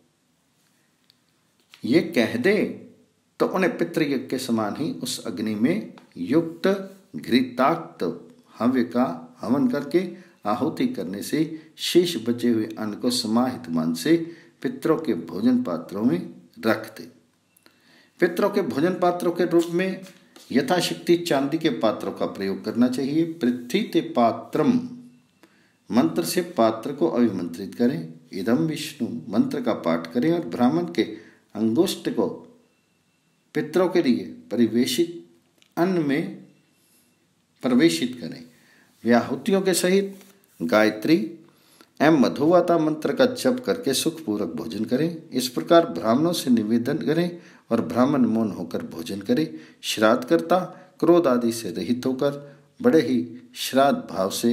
A: ये कह दे तो उन्हें पितृयज्ञ के समान ही उस अग्नि में युक्त घृताक्त हव्य का हवन करके आहुति करने से शेष बचे हुए अन्न को समाहित मन से पितरों के भोजन पात्रों में रख दे। पितरों के भोजन पात्रों के रूप में यथाशक्ति चांदी के पात्रों का प्रयोग करना चाहिए। पृथ्वी ते पात्रम मंत्र से पात्र को अभिमंत्रित करें। इदम विष्णु मंत्र का पाठ करें और ब्राह्मण के अंगुष्ठ को पितरों के लिए परिवेशित अन्न में प्रवेशित करें। व्याहुतियों के सहित गायत्री एवं मधुवाता मंत्र का जप करके सुखपूर्वक भोजन करें। इस प्रकार ब्राह्मणों से निवेदन करें और ब्राह्मण मौन होकर भोजन करें। श्राद्धकर्ता क्रोध आदि से रहित होकर बड़े ही श्राद्ध भाव से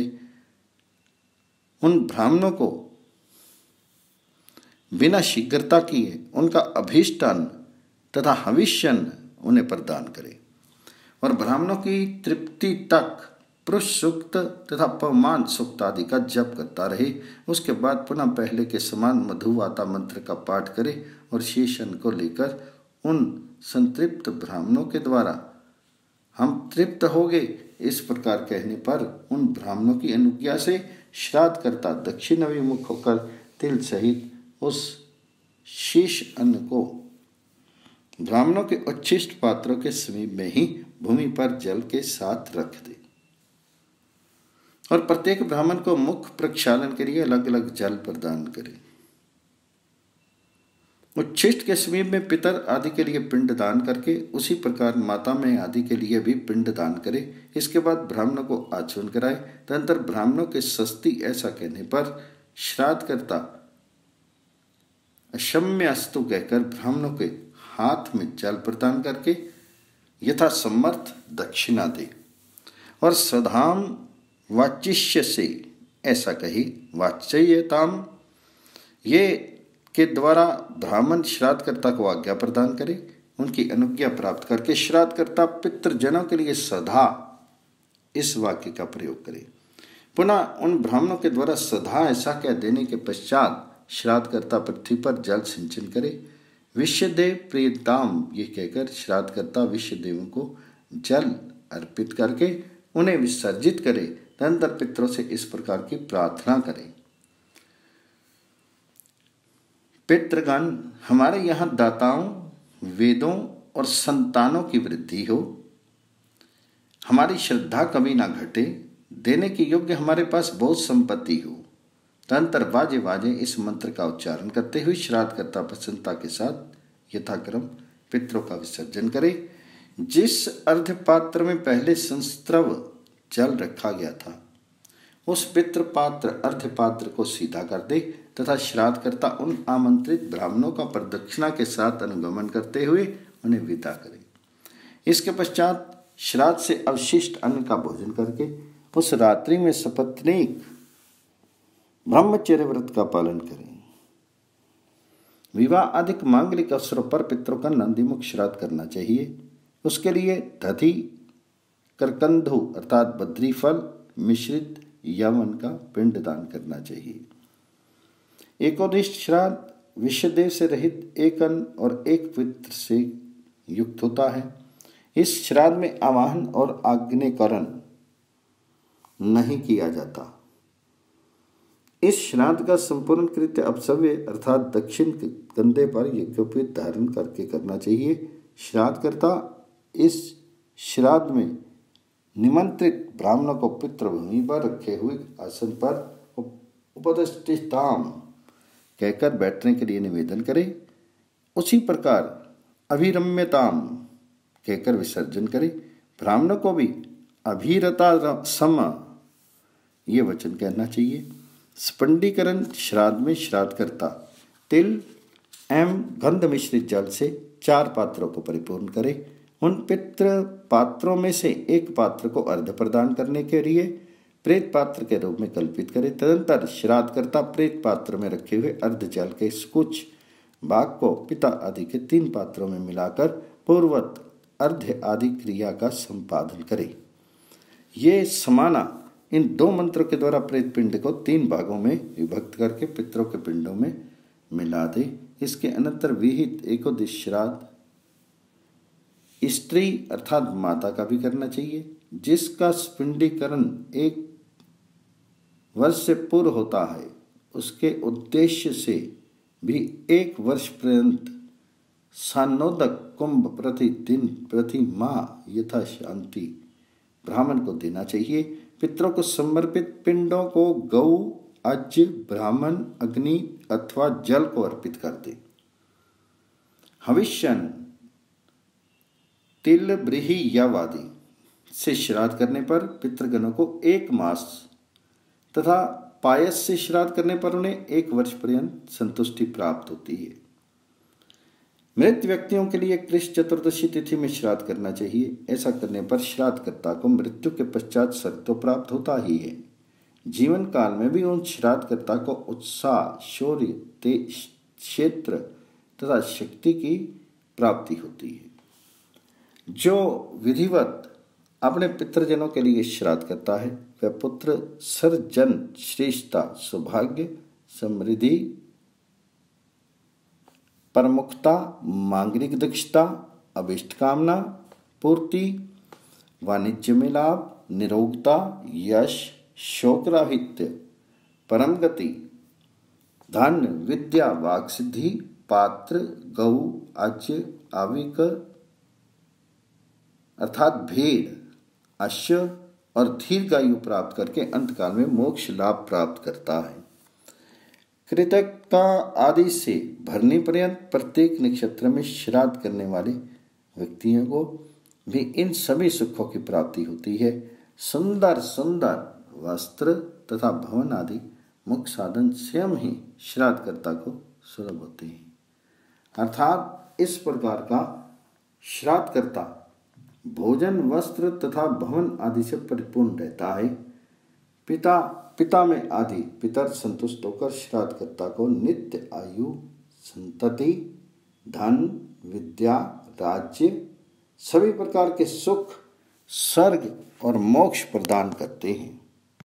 A: उन ब्राह्मणों को बिना शीघ्रता किए उनका अभीष्टान तथा हविष्यन उन्हें प्रदान करे और ब्राह्मणों की तृप्ति तक पुरुष सूक्त तथा पवमान सूक्त आदि का जप करता रहे। उसके बाद पुनः पहले के समान मधुवाता मंत्र का पाठ करे और शेष अन्न को लेकर उन संतृप्त ब्राह्मणों के द्वारा हम तृप्त हो गए इस प्रकार कहने पर उन ब्राह्मणों की अनुज्ञा से श्राद्ध करता दक्षिण अभिमुख होकर तिल सहित उस शेष अन्न को ब्राह्मणों के उच्छिष्ट पात्रों के समीप में ही भूमि पर जल के साथ रख दे और प्रत्येक ब्राह्मण को मुख प्रक्षालन के लिए अलग अलग जल प्रदान करे। उच्छिष्ट के समीप में पितर आदि के लिए पिंड दान करके उसी प्रकार माता में आदि के लिए भी पिंड दान करे। इसके बाद ब्राह्मणों को आचमन कराए। तदनंतर ब्राह्मणों के सस्ती ऐसा कहने पर श्राद्ध करता अक्षम्यस्तु कहकर ब्राह्मणों के हाथ में जल प्रदान करके यथा समर्थ दक्षिणा दे और स्वधाम वाचिष्य से ऐसा कही वाच्यताम ये के द्वारा ब्राह्मण श्राद्धकर्ता को आज्ञा प्रदान करे। उनकी अनुज्ञा प्राप्त करके श्राद्धकर्ता पितृजनों के लिए सदा इस वाक्य का प्रयोग करे। पुनः उन ब्राह्मणों के द्वारा सदा ऐसा कह देने के पश्चात श्राद्धकर्ता पृथ्वी पर जल सिंचन करे। विश्वदेव प्रियताम ये कहकर श्राद्धकर्ता विश्वदेव को जल अर्पित करके उन्हें विसर्जित करे। तदनंतर पितरों से इस प्रकार की प्रार्थना करें। पितृगण, हमारे यहाँ दाताओं, वेदों और संतानों की वृद्धि हो, हमारी श्रद्धा कभी ना घटे, देने के योग्य हमारे पास बहुत संपत्ति हो। तदनंतर बाजे बाजे इस मंत्र का उच्चारण करते हुए श्राद्धकर्ता प्रसन्नता के साथ यथाक्रम पितरों का विसर्जन करे। जिस अर्ध पात्र में पहले संस्त्रव जल रखा गया था उस पितृ पात्र अर्ध पात्र को सीधा कर दे तथा श्राद्धकर्ता उन आमंत्रित ब्राह्मणों का प्रदक्षिणा के साथ अनुगमन करते हुए उन्हें विदा करे। इसके पश्चात श्राद्ध से अवशिष्ट अन्न का भोजन करके उस रात्रि में सपत्नीक ब्रह्मचर्य व्रत का पालन करें। विवाह आदि मांगलिक अवसरों पर पितरों का नंदीमुख श्राद्ध करना चाहिए। उसके लिए दधि करकंधु अर्थात बद्री फल मिश्रित यवन का पिंड दान करना चाहिए। एकोदिष्ट श्राद्ध विश्वदेव से रहित एक अन्न और एक पितृ से युक्त होता है। इस श्राद्ध में आवाहन और आग्नेयकरण नहीं किया जाता। इस श्राद्ध का संपूर्ण कृत्य अपसव्य अर्थात दक्षिण कंधे पर यज्ञोपवीत धारण करके करना चाहिए। श्राद्धकर्ता इस श्राद्ध में निमंत्रित ब्राह्मणों को पितृभूमि पर रखे हुए आसन पर उपदिष्टिताम कहकर बैठने के लिए निवेदन करे। उसी प्रकार अभिरम्यताम कहकर विसर्जन करे। ब्राह्मणों को भी अभिरता सम ये वचन कहना चाहिए। स्पंडीकरण श्राद्ध में श्राद्धकर्ता तिल एवं गंध मिश्रित जल से 4 पात्रों को परिपूर्ण करे। उन पितृ पात्रों में से एक पात्र को अर्ध प्रदान करने के लिए प्रेत पात्र के रूप में कल्पित करे। तदनंतर श्राद्धकर्ता प्रेत पात्र में रखे हुए अर्ध जल के कुछ भाग को पिता आदि के 3 पात्रों में मिलाकर पूर्ववत अर्ध आदि क्रिया का संपादन करे। ये समाना इन 2 मंत्रों के द्वारा प्रेत पिंड को 3 भागों में विभक्त करके पितरों के पिंडों में मिला दे। इसके अनंतर विहित एकोदिश श्राद्ध स्त्री अर्थात माता का भी करना चाहिए, जिसका स्पिंडीकरण 1 वर्ष से पूर्व होता है। उसके उद्देश्य से भी 1 वर्ष पर्यंत सानोदक कुंभ प्रतिदिन प्रति माह यथा शांति ब्राह्मण को देना चाहिए। पितरों को समर्पित पिंडों को गौ, अज, ब्राह्मण, अग्नि अथवा जल को अर्पित कर दे। हविष्यन तिल, ब्रीही या वादी से श्राद्ध करने पर पितृगणों को 1 मास तथा पायस से श्राद्ध करने पर उन्हें 1 वर्ष पर्यंत संतुष्टि प्राप्त होती है। मृत व्यक्तियों के लिए कृष्ण चतुर्दशी तिथि में श्राद्ध करना चाहिए। ऐसा करने पर श्राद्धकर्ता को मृत्यु के पश्चात स्वर्ग तो प्राप्त होता ही है, जीवन काल में भी उन श्राद्धकर्ता को उत्साह, शौर्य, तेज, क्षेत्र तथा शक्ति की प्राप्ति होती है। जो विधिवत अपने पितृजनों के लिए श्राद्ध करता है वह पुत्र सर्जन, श्रेष्ठता, सौभाग्य, समृद्धि, प्रमुखता, मांगलिक दक्षता, अभिष्ट कामना पूर्ति, वाणिज्य में लाभ, निरोगता, यश, शोकराहित्य, परम गति, धन, विद्या, वाक् सिद्धि, पात्र, गौ, अज्य, आविक अर्थात भेड़, अश्व और दीर्घायु प्राप्त करके अंतकाल में मोक्ष लाभ प्राप्त करता है। कृतज्ञता आदि से भरने पर्यंत प्रत्येक नक्षत्र में श्राद्ध करने वाले व्यक्तियों को भी इन सभी सुखों की प्राप्ति होती है। सुंदर सुंदर वस्त्र तथा भवन आदि मुख्य साधन स्वयं ही श्राद्धकर्ता को सुलभ होते हैं। अर्थात इस प्रकार का श्राद्धकर्ता भोजन, वस्त्र तथा भवन आदि से परिपूर्ण रहता है। पिता में आदि पितर संतुष्ट होकर श्राद्धकर्ता को नित्य आयु, संतति, धन, विद्या, राज्य, सभी प्रकार के सुख, स्वर्ग और मोक्ष प्रदान करते हैं।